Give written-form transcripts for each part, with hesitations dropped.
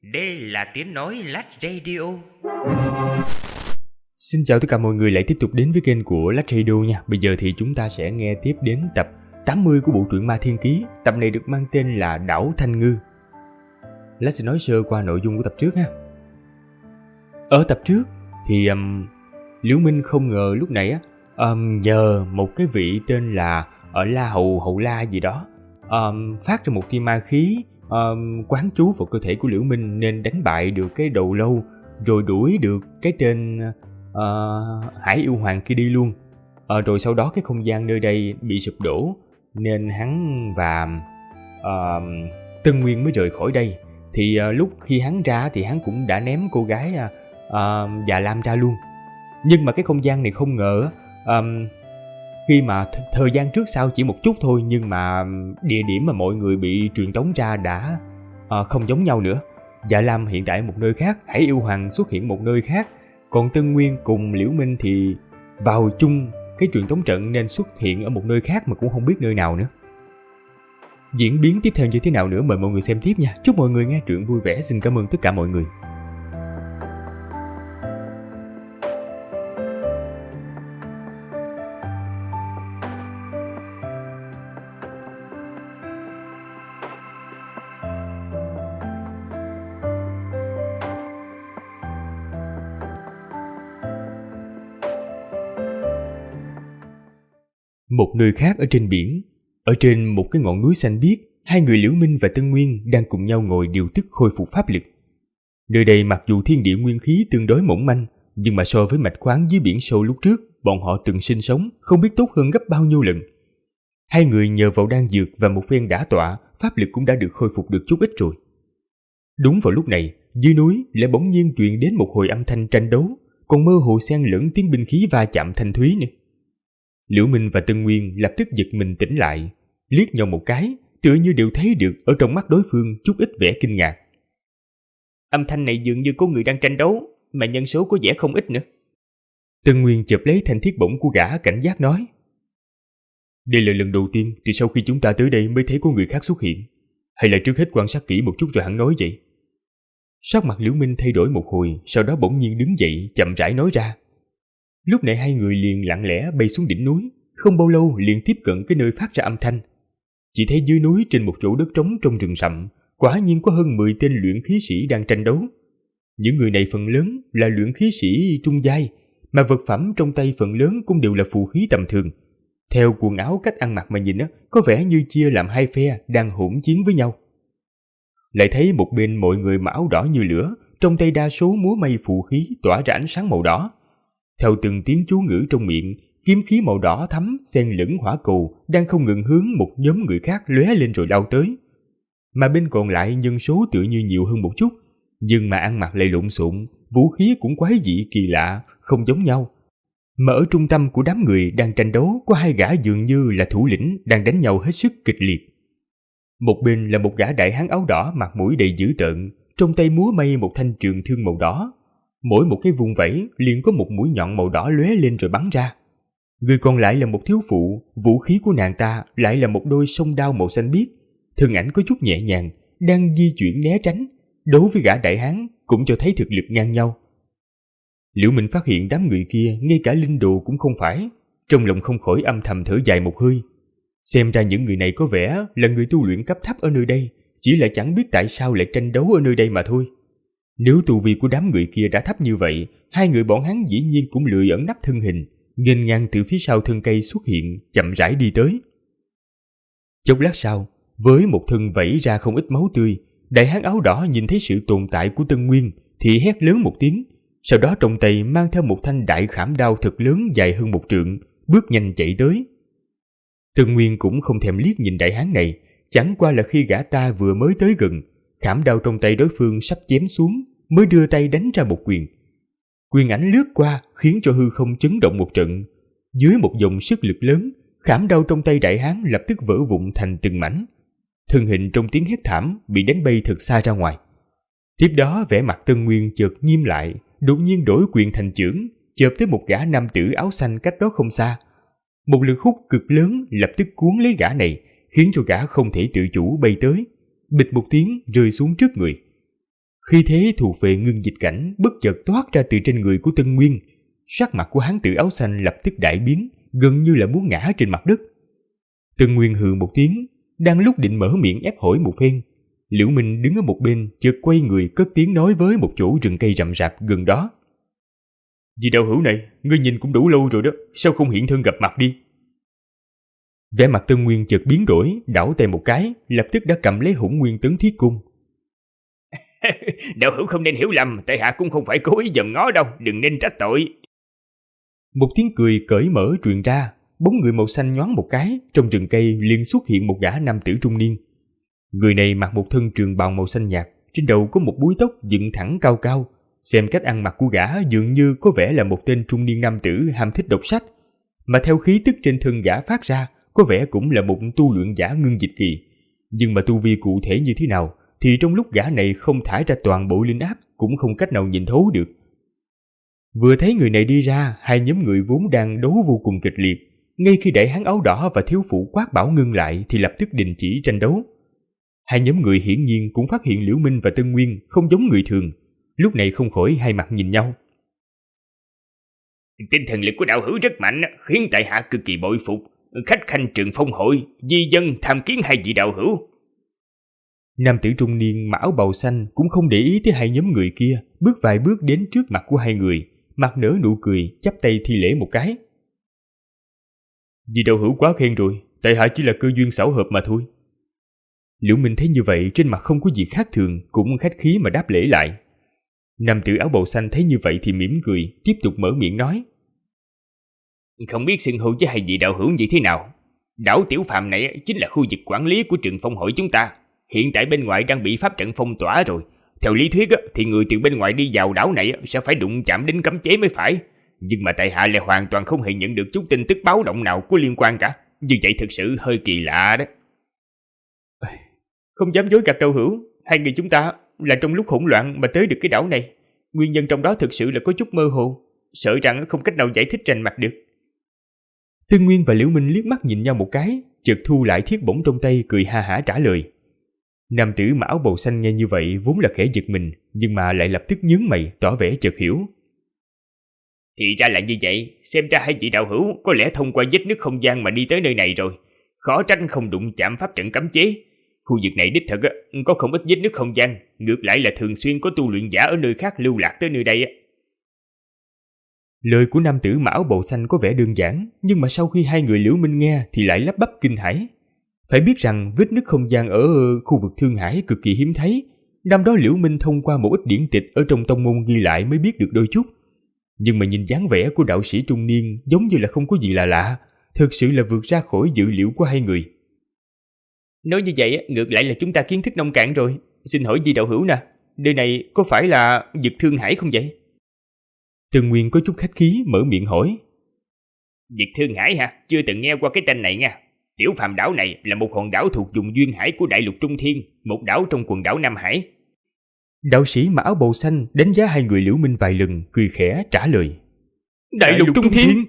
Đây là tiếng nói Lách Radio. Xin chào tất cả mọi người lại tiếp tục đến với kênh của Lách Radio nha. Bây giờ thì chúng ta sẽ nghe tiếp đến tập 80 của bộ truyện Ma Thiên Ký. Tập này được mang tên là Đảo Thanh Ngư. Lách sẽ nói sơ qua nội dung của tập trước ha. Ở tập trước thì Liễu Minh không ngờ lúc này nhờ một cái vị tên là ở La Hầu La gì đó phát ra một tia ma khí quán trú vào cơ thể của Liễu Minh, nên đánh bại được cái đầu lâu, rồi đuổi được cái tên Hải Yêu Hoàng kia đi luôn. Rồi sau đó cái không gian nơi đây bị sụp đổ, nên hắn và Tân Nguyên mới rời khỏi đây. Thì lúc khi hắn ra thì hắn cũng đã ném cô gái Già Lam ra luôn. Nhưng mà cái không gian này không ngờ khi mà thời gian trước sau chỉ một chút thôi, nhưng mà địa điểm mà mọi người bị truyền tống ra đã không giống nhau nữa. Dạ Lam hiện tại một nơi khác, Hải Yêu Hoàng xuất hiện một nơi khác, còn Tân Nguyên cùng Liễu Minh thì vào chung cái truyền tống trận nên xuất hiện ở một nơi khác mà cũng không biết nơi nào nữa. Diễn biến tiếp theo như thế nào nữa mời mọi người xem tiếp nha. Chúc mọi người nghe truyện vui vẻ. Xin cảm ơn tất cả mọi người. Một nơi khác ở trên biển, ở trên một cái ngọn núi xanh biếc, hai người Liễu Minh và Tân Nguyên đang cùng nhau ngồi điều tức khôi phục pháp lực. Nơi đây mặc dù thiên địa nguyên khí tương đối mỏng manh, nhưng mà so với mạch khoáng dưới biển sâu lúc trước bọn họ từng sinh sống không biết tốt hơn gấp bao nhiêu lần. Hai người nhờ vào đan dược và một phen đả tọa, pháp lực cũng đã được khôi phục được chút ít rồi. Đúng vào lúc này, dưới núi lại bỗng nhiên truyền đến một hồi âm thanh tranh đấu, còn mơ hồ xen lẫn tiếng binh khí va chạm thanh thúy nữa. Liễu Minh và Tân Nguyên lập tức giật mình tỉnh lại, liếc nhau một cái, tựa như đều thấy được ở trong mắt đối phương chút ít vẻ kinh ngạc. Âm thanh này dường như có người đang tranh đấu, mà nhân số có vẻ không ít nữa. Tân Nguyên chộp lấy thanh thiết bổng của gã, cảnh giác nói: Đây là lần đầu tiên từ sau khi chúng ta tới đây mới thấy có người khác xuất hiện, hay là trước hết quan sát kỹ một chút rồi hẳn nói vậy? Sắc mặt Liễu Minh thay đổi một hồi, sau đó bỗng nhiên đứng dậy chậm rãi nói ra. Lúc này hai người liền lặng lẽ bay xuống đỉnh núi, không bao lâu liền tiếp cận cái nơi phát ra âm thanh. Chỉ thấy dưới núi trên một chỗ đất trống trong rừng rậm, quả nhiên có hơn 10 tên luyện khí sĩ đang tranh đấu. Những người này phần lớn là luyện khí sĩ trung giai, mà vật phẩm trong tay phần lớn cũng đều là phù khí tầm thường. Theo quần áo cách ăn mặc mà nhìn có vẻ như chia làm hai phe đang hỗn chiến với nhau. Lại thấy một bên mọi người mặc áo đỏ như lửa, trong tay đa số múa may phù khí tỏa ra ánh sáng màu đỏ. Theo từng tiếng chú ngữ trong miệng, kiếm khí màu đỏ thắm xen lẫn hỏa cầu đang không ngừng hướng một nhóm người khác lóe lên rồi lao tới. Mà bên còn lại nhân số tựa như nhiều hơn một chút, nhưng mà ăn mặc lại lộn xộn, vũ khí cũng quái dị kỳ lạ, không giống nhau. Mà ở trung tâm của đám người đang tranh đấu có hai gã dường như là thủ lĩnh đang đánh nhau hết sức kịch liệt. Một bên là một gã đại hán áo đỏ mặt mũi đầy dữ tợn, trong tay múa may một thanh trường thương màu đỏ. Mỗi một cái vùng vẫy liền có một mũi nhọn màu đỏ lóe lên rồi bắn ra. Người còn lại là một thiếu phụ, vũ khí của nàng ta lại là một đôi song đao màu xanh biếc. Thân ảnh có chút nhẹ nhàng, đang di chuyển né tránh, đối với gã đại hán cũng cho thấy thực lực ngang nhau. Liễu Minh phát hiện đám người kia ngay cả linh đồ cũng không phải, trong lòng không khỏi âm thầm thở dài một hơi. Xem ra những người này có vẻ là người tu luyện cấp thấp ở nơi đây, chỉ là chẳng biết tại sao lại tranh đấu ở nơi đây mà thôi. Nếu tu vi của đám người kia đã thấp như vậy, hai người bọn hắn dĩ nhiên cũng lười ẩn nấp thân hình, nghênh ngang từ phía sau thân cây xuất hiện, chậm rãi đi tới. Chốc lát sau, với một thân vẩy ra không ít máu tươi, đại hán áo đỏ nhìn thấy sự tồn tại của Tân Nguyên thì hét lớn một tiếng, sau đó trong tay mang theo một thanh đại khảm đao thật lớn dài hơn 1 trượng, bước nhanh chạy tới. Tân Nguyên cũng không thèm liếc nhìn đại hán này, chẳng qua là khi gã ta vừa mới tới gần, khảm đao trong tay đối phương sắp chém xuống, mới đưa tay đánh ra một quyền. Quyền ảnh lướt qua khiến cho hư không chấn động một trận. Dưới một dòng sức lực lớn, khảm đao trong tay đại hán lập tức vỡ vụn thành từng mảnh. Thân hình trong tiếng hét thảm bị đánh bay thật xa ra ngoài. Tiếp đó vẻ mặt Tân Nguyên chợt nghiêm lại, đột nhiên đổi quyền thành chưởng, chộp tới một gã nam tử áo xanh cách đó không xa. Một lực hút cực lớn lập tức cuốn lấy gã này, khiến cho gã không thể tự chủ bay tới, bịch một tiếng rơi xuống trước người. Khi thế thuộc về Ngưng Dịch Cảnh bất chợt toát ra từ trên người của Tân Nguyên. Sắc mặt của hán tử áo xanh lập tức đại biến, gần như là muốn ngã trên mặt đất. Tân Nguyên hừ một tiếng, đang lúc định mở miệng ép hỏi một phen, Liễu Minh đứng ở một bên chợt quay người cất tiếng nói với một chỗ rừng cây rậm rạp gần đó. Vị đạo hữu này, ngươi nhìn cũng đủ lâu rồi đó, sao không hiện thân gặp mặt đi? Vẻ mặt Tân Nguyên chợt biến đổi, đảo tay một cái, lập tức đã cầm lấy Hỗn Nguyên Tấn Thiết Cung. Đạo hữu không nên hiểu lầm, tại hạ cũng không phải cố ý dòm ngó đâu, đừng nên trách tội. Một tiếng cười cởi mở truyền ra, bóng người màu xanh nhoáng một cái, trong rừng cây liền xuất hiện một gã nam tử trung niên. Người này mặc một thân trường bào màu xanh nhạt, trên đầu có một búi tóc dựng thẳng cao cao. Xem cách ăn mặc của gã dường như có vẻ là một tên trung niên nam tử ham thích đọc sách, mà theo khí tức trên thân gã phát ra, có vẻ cũng là một tu luyện giả ngưng dịch kỳ. Nhưng mà tu vi cụ thể như thế nào thì trong lúc gã này không thải ra toàn bộ linh áp cũng không cách nào nhìn thấu được. Vừa thấy người này đi ra, hai nhóm người vốn đang đấu vô cùng kịch liệt, ngay khi đại hán áo đỏ và thiếu phụ quát bảo ngưng lại thì lập tức đình chỉ tranh đấu. Hai nhóm người hiển nhiên cũng phát hiện Liễu Minh và Tân Nguyên không giống người thường, lúc này không khỏi hai mặt nhìn nhau. Tinh thần lực của đạo hữu rất mạnh, khiến tại hạ cực kỳ bội phục. Khách khanh Trường Phong hội, di dân tham kiến hai vị đạo hữu. Nam tử trung niên mặc áo bào xanh cũng không để ý tới hai nhóm người kia, bước vài bước đến trước mặt của hai người, mặt nở nụ cười, chắp tay thi lễ một cái. Vì đạo hữu quá khen rồi, tại hạ chỉ là cơ duyên xảo hợp mà thôi. Liễu Minh thấy như vậy trên mặt không có gì khác thường, cũng khách khí mà đáp lễ lại. Nam tử áo bào xanh thấy như vậy thì mỉm cười, tiếp tục mở miệng nói. Không biết xưng hô với hai vị đạo hữu như thế nào? Đảo Tiểu Phàm này chính là khu vực quản lý của Trường Phong hội chúng ta. Hiện tại bên ngoài đang bị pháp trận phong tỏa rồi. Theo lý thuyết thì người từ bên ngoài đi vào đảo này sẽ phải đụng chạm đến cấm chế mới phải. Nhưng mà tại hạ lại hoàn toàn không hề nhận được chút tin tức báo động nào có liên quan cả. Như vậy thực sự hơi kỳ lạ đó. Không dám dối gạt đạo hữu, hai người chúng ta là trong lúc hỗn loạn mà tới được cái đảo này. Nguyên nhân trong đó thực sự là có chút mơ hồ, sợ rằng không cách nào giải thích rành mạch được. Tân Nguyên và Liễu Minh liếc mắt nhìn nhau một cái, chợt thu lại thiết bổng trong tay, cười ha hả trả lời. Nam tử mặc áo bào xanh nghe như vậy vốn là khẽ giật mình, nhưng mà lại lập tức nhướng mày, tỏ vẻ chợt hiểu. Thì ra là như vậy, xem ra hai vị đạo hữu có lẽ thông qua vết nứt không gian mà đi tới nơi này rồi. Khó tránh không đụng chạm pháp trận cấm chế. Khu vực này đích thực có không ít vết nứt không gian, ngược lại là thường xuyên có tu luyện giả ở nơi khác lưu lạc tới nơi đây. Lời của nam tử mặc áo bào xanh có vẻ đơn giản, nhưng mà sau khi hai người Liễu Minh nghe thì lại lắp bắp kinh hãi. Phải biết rằng vết nứt không gian ở khu vực Thương Hải cực kỳ hiếm thấy. Năm đó Liễu Minh thông qua một ít điển tịch ở trong tông môn ghi lại mới biết được đôi chút. Nhưng mà nhìn dáng vẻ của đạo sĩ trung niên giống như là không có gì là lạ, thực sự là vượt ra khỏi dự liệu của hai người. Nói như vậy ngược lại là chúng ta kiến thức nông cạn rồi. Xin hỏi vị đạo hữu nè, nơi này có phải là vực Thương Hải không vậy? Tân Nguyên có chút khách khí mở miệng hỏi. Vực Thương Hải hả? Chưa từng nghe qua cái tên này nha. Tiểu Phàm đảo này là một hòn đảo thuộc vùng duyên hải của đại lục Trung Thiên, một đảo trong quần đảo Nam Hải. Đạo sĩ mặc áo bào xanh đánh giá hai người Liễu Minh vài lần, cười khẽ trả lời. Đại lục Trung Thiên?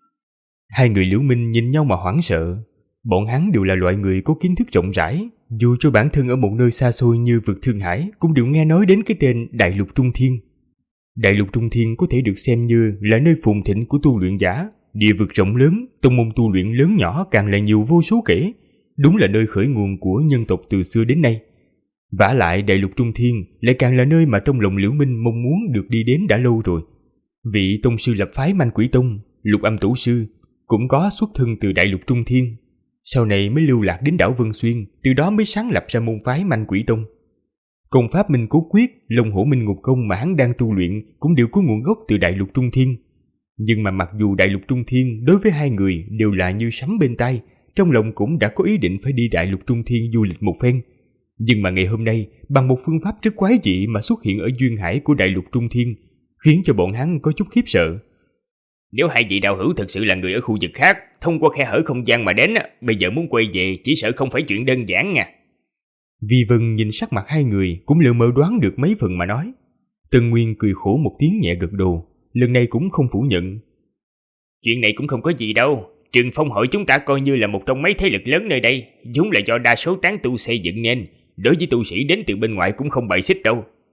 Hai người Liễu Minh nhìn nhau mà hoảng sợ. Bọn hắn đều là loại người có kiến thức rộng rãi, dù cho bản thân ở một nơi xa xôi như vực Thương Hải cũng đều nghe nói đến cái tên Đại lục Trung Thiên. Đại lục Trung Thiên có thể được xem như là nơi phồn thịnh của tu luyện giả, địa vực rộng lớn, tông môn tu luyện lớn nhỏ càng là nhiều vô số kể, đúng là nơi khởi nguồn của nhân tộc từ xưa đến nay. Vả lại Đại lục Trung Thiên lại càng là nơi mà trong lòng Liễu Minh mong muốn được đi đến đã lâu rồi. Vị tông sư lập phái Manh Quỷ Tông, Lục Âm Tổ sư, cũng có xuất thân từ Đại lục Trung Thiên, sau này mới lưu lạc đến đảo Vân Xuyên, từ đó mới sáng lập ra môn phái Manh Quỷ Tông. Công pháp Minh Cố Quyết, Long Hổ Minh Ngục Công mà hắn đang tu luyện cũng đều có nguồn gốc từ Đại lục Trung Thiên. Nhưng mà mặc dù Đại lục Trung Thiên đối với hai người đều là như sấm bên tai, trong lòng cũng đã có ý định phải đi Đại lục Trung Thiên du lịch một phen. Nhưng mà ngày hôm nay, bằng một phương pháp rất quái dị mà xuất hiện ở duyên hải của Đại lục Trung Thiên, khiến cho bọn hắn có chút khiếp sợ. Nếu hai vị đạo hữu thực sự là người ở khu vực khác, thông qua khe hở không gian mà đến, bây giờ muốn quay về chỉ sợ không phải chuyện đơn giản nha. Vi Vân nhìn sắc mặt hai người cũng lờ mờ đoán được mấy phần mà nói. Tân Nguyên cười khổ một tiếng nhẹ gật đầu, lần này cũng không phủ nhận. Chuyện này cũng không có gì đâu. Trường Phong hội chúng ta coi như là một trong mấy thế lực lớn nơi đây, vốn là do đa số tán tu xây dựng nên, đối với tu sĩ đến từ bên ngoài cũng không bày xích đâu.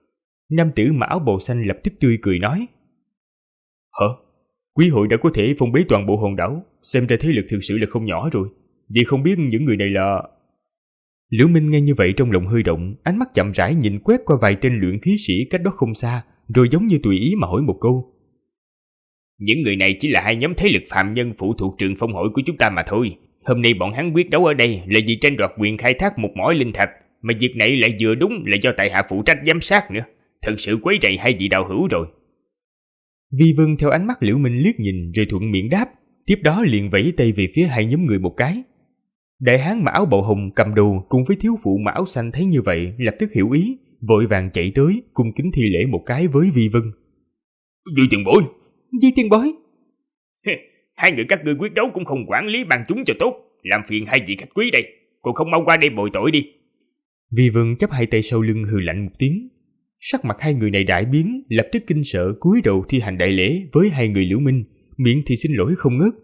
Nam tử mặc áo bào xanh lập tức tươi cười nói: Hả? Quý hội đã có thể phong bế toàn bộ hòn đảo, xem ra thế lực thực sự là không nhỏ rồi. Vì không biết những người này là... Liễu Minh nghe như vậy trong lòng hơi động, ánh mắt chậm rãi nhìn quét qua vài tên luyện khí sĩ cách đó không xa, rồi giống như tùy ý mà hỏi một câu: Những người này chỉ là hai nhóm thế lực phàm nhân phụ thuộc Trường Phong hội của chúng ta mà thôi. Hôm nay bọn hắn quyết đấu ở đây là vì tranh đoạt quyền khai thác một mỏ linh thạch, mà việc này lại vừa đúng là do tại hạ phụ trách giám sát nữa. Thật sự quấy rầy hai vị đạo hữu rồi. Vi Vân theo ánh mắt Liễu Minh liếc nhìn rồi thuận miệng đáp, tiếp đó liền vẫy tay về phía hai nhóm người một cái. Đại hán mặc áo bào hồng cầm đầu cùng với thiếu phụ mặc áo xanh thấy như vậy lập tức hiểu ý, vội vàng chạy tới cung kính thi lễ một cái với Vi Vân. Vi tiền bối. Vi tiền bối. Hai người các ngươi quyết đấu cũng không quản lý ban chúng cho tốt, làm phiền hai vị khách quý đây, còn không mau qua đây bồi tội đi. Vi Vân chắp hai tay sau lưng hừ lạnh một tiếng. Sắc mặt hai người này đại biến, lập tức kinh sợ cúi đầu thi hành đại lễ với hai người Liễu Minh, miệng thì xin lỗi không ngớt.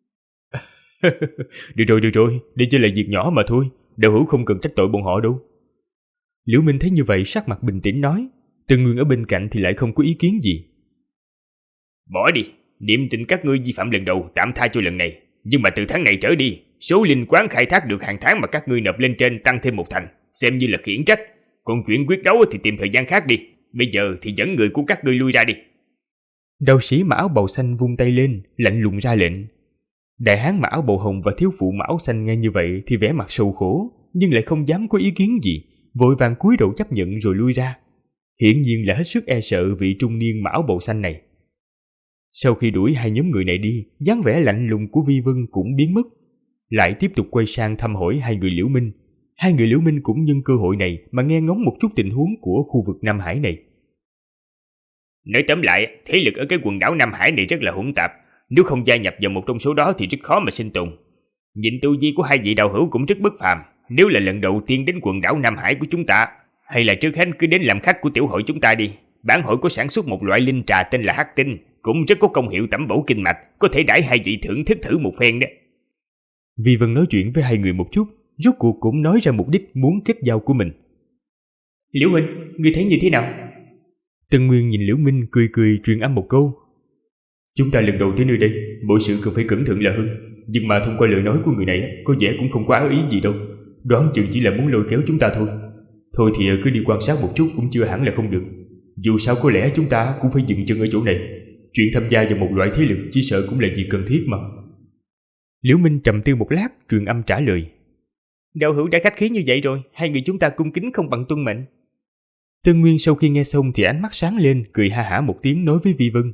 Được rồi, đây chỉ là việc nhỏ mà thôi, đạo hữu không cần trách tội bọn họ đâu. Liễu Minh thấy như vậy sắc mặt bình tĩnh nói, Từ Nguyên ở bên cạnh thì lại không có ý kiến gì. Bỏ đi, niệm tình các ngươi vi phạm lần đầu tạm tha cho lần này, nhưng mà từ tháng này trở đi, số linh quán khai thác được hàng tháng mà các ngươi nộp lên trên tăng thêm một thành, xem như là khiển trách. Còn chuyện quyết đấu thì tìm thời gian khác đi, bây giờ thì dẫn người của các ngươi lui ra đi. Đạo sĩ mặc áo bào xanh vung tay lên, lạnh lùng ra lệnh. Đại hán mặc áo bào hồng và thiếu phụ mặc áo xanh nghe như vậy thì vẻ mặt sầu khổ, nhưng lại không dám có ý kiến gì, vội vàng cúi đầu chấp nhận rồi lui ra. Hiển nhiên là hết sức e sợ vị trung niên mặc áo bào xanh này. Sau khi đuổi hai nhóm người này đi, dáng vẻ lạnh lùng của Vi Vân cũng biến mất, lại tiếp tục quay sang thăm hỏi hai người Liễu Minh. Hai người Liễu Minh cũng nhân cơ hội này mà nghe ngóng một chút tình huống của khu vực Nam Hải này. Nói tóm lại, thế lực ở cái quần đảo Nam Hải này rất là hỗn tạp, nếu không gia nhập vào một trong số đó thì rất khó mà sinh tồn. Nhìn tu vi của hai vị đạo hữu cũng rất bất phàm, nếu là lần đầu tiên đến quần đảo Nam Hải của chúng ta, hay là trước hết cứ đến làm khách của tiểu hội chúng ta đi. Bản hội có sản xuất một loại linh trà tên là hắc tinh, cũng rất có công hiệu tẩm bổ kinh mạch, có thể đãi hai vị thưởng thức thử một phen đó. Vi Vân nói chuyện với hai người một chút, rốt cuộc cũng nói ra mục đích muốn kết giao của mình. Liễu Huynh, ngươi thấy như thế nào? Tân Nguyên nhìn Liễu Minh cười cười truyền âm một câu. Chúng ta lần đầu tới nơi đây, mọi sự cần phải cẩn thận là hơn. Nhưng mà thông qua lời nói của người này, có vẻ cũng không có ác ý gì đâu. Đoán chừng chỉ là muốn lôi kéo chúng ta thôi. Thôi thì cứ đi quan sát một chút cũng chưa hẳn là không được. Dù sao có lẽ chúng ta cũng phải dừng chân ở chỗ này. Chuyện tham gia vào một loại thế lực chỉ sợ cũng là việc cần thiết mà. Liễu Minh trầm tư một lát, truyền âm trả lời. Đạo hữu đã khách khí như vậy rồi, hai người chúng ta cung kính không bằng tuân mệnh. Tân Nguyên sau khi nghe xong thì ánh mắt sáng lên, cười ha hả một tiếng nói với Vi Vân.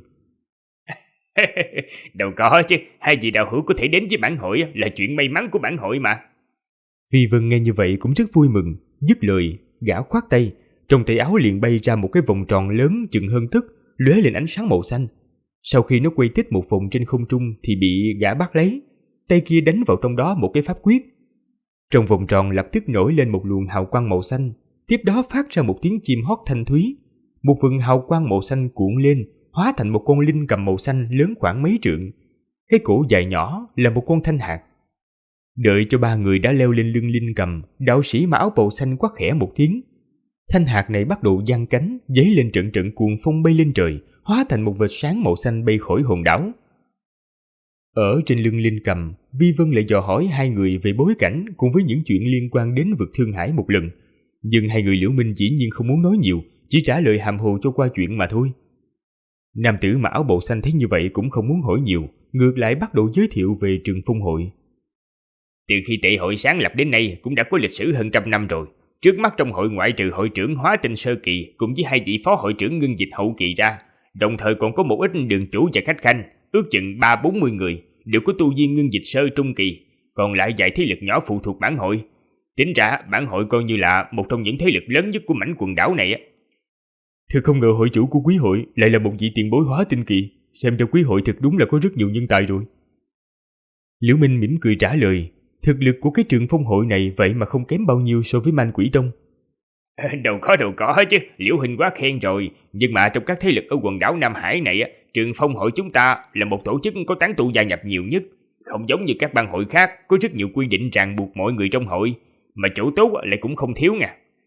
Đâu có chứ, hai vị đạo hữu có thể đến với bản hội là chuyện may mắn của bản hội mà. Vi Vân nghe như vậy cũng rất vui mừng, dứt lời, gã khoát tay, trong tay áo liền bay ra một cái vòng tròn lớn chừng hơn tấc, lóe lên ánh sáng màu xanh. Sau khi nó quay tít một vòng trên không trung thì bị gã bắt lấy, tay kia đánh vào trong đó một cái pháp quyết. Trong vòng tròn lập tức nổi lên một luồng hào quang màu xanh, tiếp đó phát ra một tiếng chim hót thanh thúy. Một vầng hào quang màu xanh cuộn lên, hóa thành một con linh cầm màu xanh lớn khoảng mấy trượng. Cái cổ dài nhỏ là một con thanh hạt. Đợi cho ba người đã leo lên lưng linh cầm, đạo sĩ mặc áo bào xanh quát khẽ một tiếng. Thanh hạt này bắt đầu giang cánh, giấy lên trận trận cuồng phong bay lên trời, hóa thành một vệt sáng màu xanh bay khỏi hòn đảo. Ở trên lưng linh cầm, Vi Vân lại dò hỏi hai người về bối cảnh cùng với những chuyện liên quan đến vực Thương Hải một lần. Nhưng hai người Liễu Minh dĩ nhiên không muốn nói nhiều, chỉ trả lời hàm hồ cho qua chuyện mà thôi. Nam tử mặc áo bào xanh thấy như vậy cũng không muốn hỏi nhiều, ngược lại bắt đầu giới thiệu về Trường Phong hội. Từ khi tệ hội sáng lập đến nay cũng đã có lịch sử hơn 100 năm rồi. Trước mắt trong hội ngoại trừ hội trưởng Hóa Tinh sơ kỳ cùng với hai vị phó hội trưởng Ngưng Dịch hậu kỳ ra, đồng thời còn có một ít đường chủ và khách khanh, ước chừng 30-40 người, đều có tu vi Ngưng Dịch sơ trung kỳ, còn lại vài thế lực nhỏ phụ thuộc bản hội. Tính ra bản hội coi như là một trong những thế lực lớn nhất của mảnh quần đảo này á. Thật không ngờ hội chủ của quý hội lại là một vị tiền bối Hóa Tinh kỳ, xem ra quý hội thật đúng là có rất nhiều nhân tài rồi. Liễu Minh mỉm cười trả lời, thực lực của cái Trường Phong hội này vậy mà không kém bao nhiêu so với Man Quỷ Tông. Đâu có chứ, Liễu Huynh quá khen rồi, nhưng mà trong các thế lực ở quần đảo Nam Hải này á, Trường Phong hội chúng ta là một tổ chức có tán tu gia nhập nhiều nhất, không giống như các bang hội khác có rất nhiều quy định ràng buộc mọi người trong hội, mà chỗ tốt lại cũng không thiếu nha.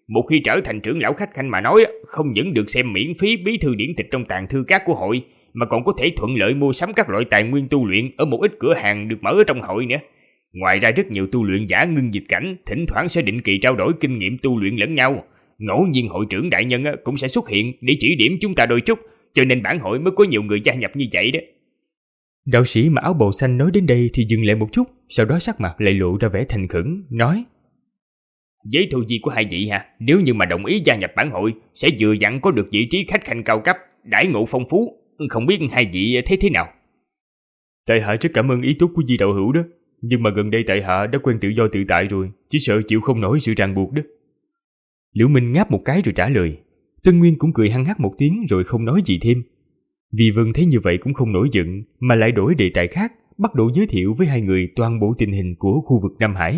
Một khi trở thành trưởng lão khách khanh mà nói, không những được xem miễn phí bí thư điển tịch trong tàng thư các của hội, mà còn có thể thuận lợi mua sắm các loại tài nguyên tu luyện ở một ít cửa hàng được mở ở trong hội nữa. Ngoài ra rất nhiều tu luyện giả ngưng dịch cảnh thỉnh thoảng sẽ định kỳ trao đổi kinh nghiệm tu luyện lẫn nhau. Ngẫu nhiên hội trưởng đại nhân cũng sẽ xuất hiện để chỉ điểm chúng ta đôi chút, cho nên bản hội mới có nhiều người gia nhập như vậy đó. Đạo sĩ mà áo bào xanh nói đến đây thì dừng lại một chút, sau đó sắc mặt lại lộ ra vẻ thành khẩn, nói: Với tu vi của hai vị nếu như mà đồng ý gia nhập bản hội, sẽ vừa dặn có được vị trí khách khanh cao cấp, đãi ngộ phong phú, không biết hai vị thấy thế nào? Tại hạ rất cảm ơn ý tốt của Di đạo hữu đó, nhưng mà gần đây tại hạ đã quen tự do tự tại rồi, chỉ sợ chịu không nổi sự ràng buộc đó. Liễu Minh ngáp một cái rồi trả lời. Tân Nguyên cũng cười hăng hắc một tiếng rồi không nói gì thêm. Vì Vân thấy như vậy cũng không nổi giận, mà lại đổi đề tài khác, bắt đầu giới thiệu với hai người toàn bộ tình hình của khu vực Nam Hải.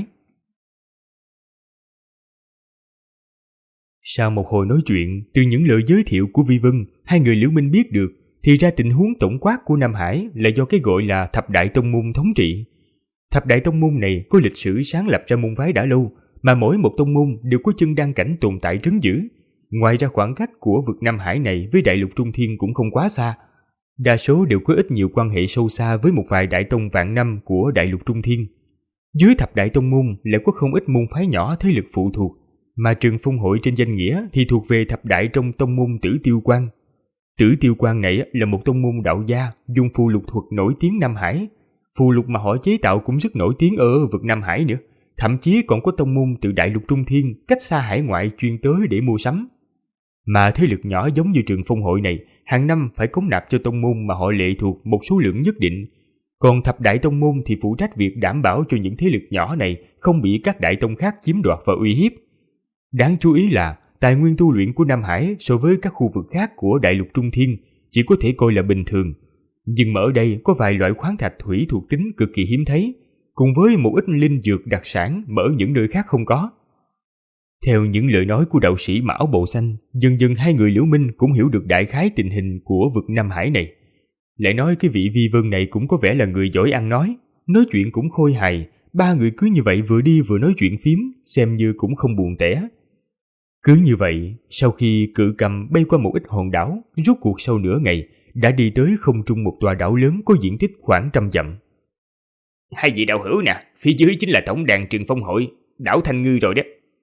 Sau một hồi nói chuyện, từ những lời giới thiệu của Vi Vân, hai người Liễu Minh biết được thì ra tình huống tổng quát của Nam Hải là do cái gọi là Thập Đại Tông Môn thống trị. Thập Đại Tông Môn này có lịch sử sáng lập ra môn phái đã lâu, mà mỗi một tông môn đều có chân đan cảnh tồn tại trấn giữ. Ngoài ra khoảng cách của vực Nam Hải này với Đại Lục Trung Thiên cũng không quá xa. Đa số đều có ít nhiều quan hệ sâu xa với một vài đại tông vạn năm của Đại Lục Trung Thiên. Dưới Thập Đại Tông Môn lại có không ít môn phái nhỏ thế lực phụ thuộc, mà Trường Phong hội trên danh nghĩa thì thuộc về thập đại trong tông môn Tử Tiêu Quan. Tử Tiêu Quan này là một tông môn đạo gia dùng phù lục thuật nổi tiếng Nam Hải. Phù lục mà họ chế tạo cũng rất nổi tiếng ở vực Nam Hải nữa. Thậm chí còn có tông môn từ Đại Lục Trung Thiên cách xa hải ngoại chuyên tới để mua sắm. Mà thế lực nhỏ giống như Trường Phong hội này hàng năm phải cống nạp cho tông môn mà họ lệ thuộc một số lượng nhất định. Còn thập đại tông môn thì phụ trách việc đảm bảo cho những thế lực nhỏ này không bị các đại tông khác chiếm đoạt và uy hiếp. Đáng chú ý là tài nguyên tu luyện của Nam Hải so với các khu vực khác của Đại Lục Trung Thiên chỉ có thể coi là bình thường. Nhưng mà ở đây có vài loại khoáng thạch thủy thuộc tính cực kỳ hiếm thấy, cùng với một ít linh dược đặc sản mà ở những nơi khác không có. Theo những lời nói của đạo sĩ áo bào xanh, dần dần hai người Liễu Minh cũng hiểu được đại khái tình hình của vực Nam Hải này. Lại nói cái vị Vi Vân này cũng có vẻ là người giỏi ăn nói chuyện cũng khôi hài. Ba người cứ như vậy vừa đi vừa nói chuyện phím, xem như cũng không buồn tẻ. Cứ như vậy, sau khi cự cầm bay qua một ít hòn đảo, rốt cuộc sau nửa ngày đã đi tới không trung một tòa đảo lớn có diện tích khoảng 100 dặm. Hai vị đạo hữu nè, phía dưới chính là tổng đàn Trường Phong hội, đảo Thanh Ngư rồi đó.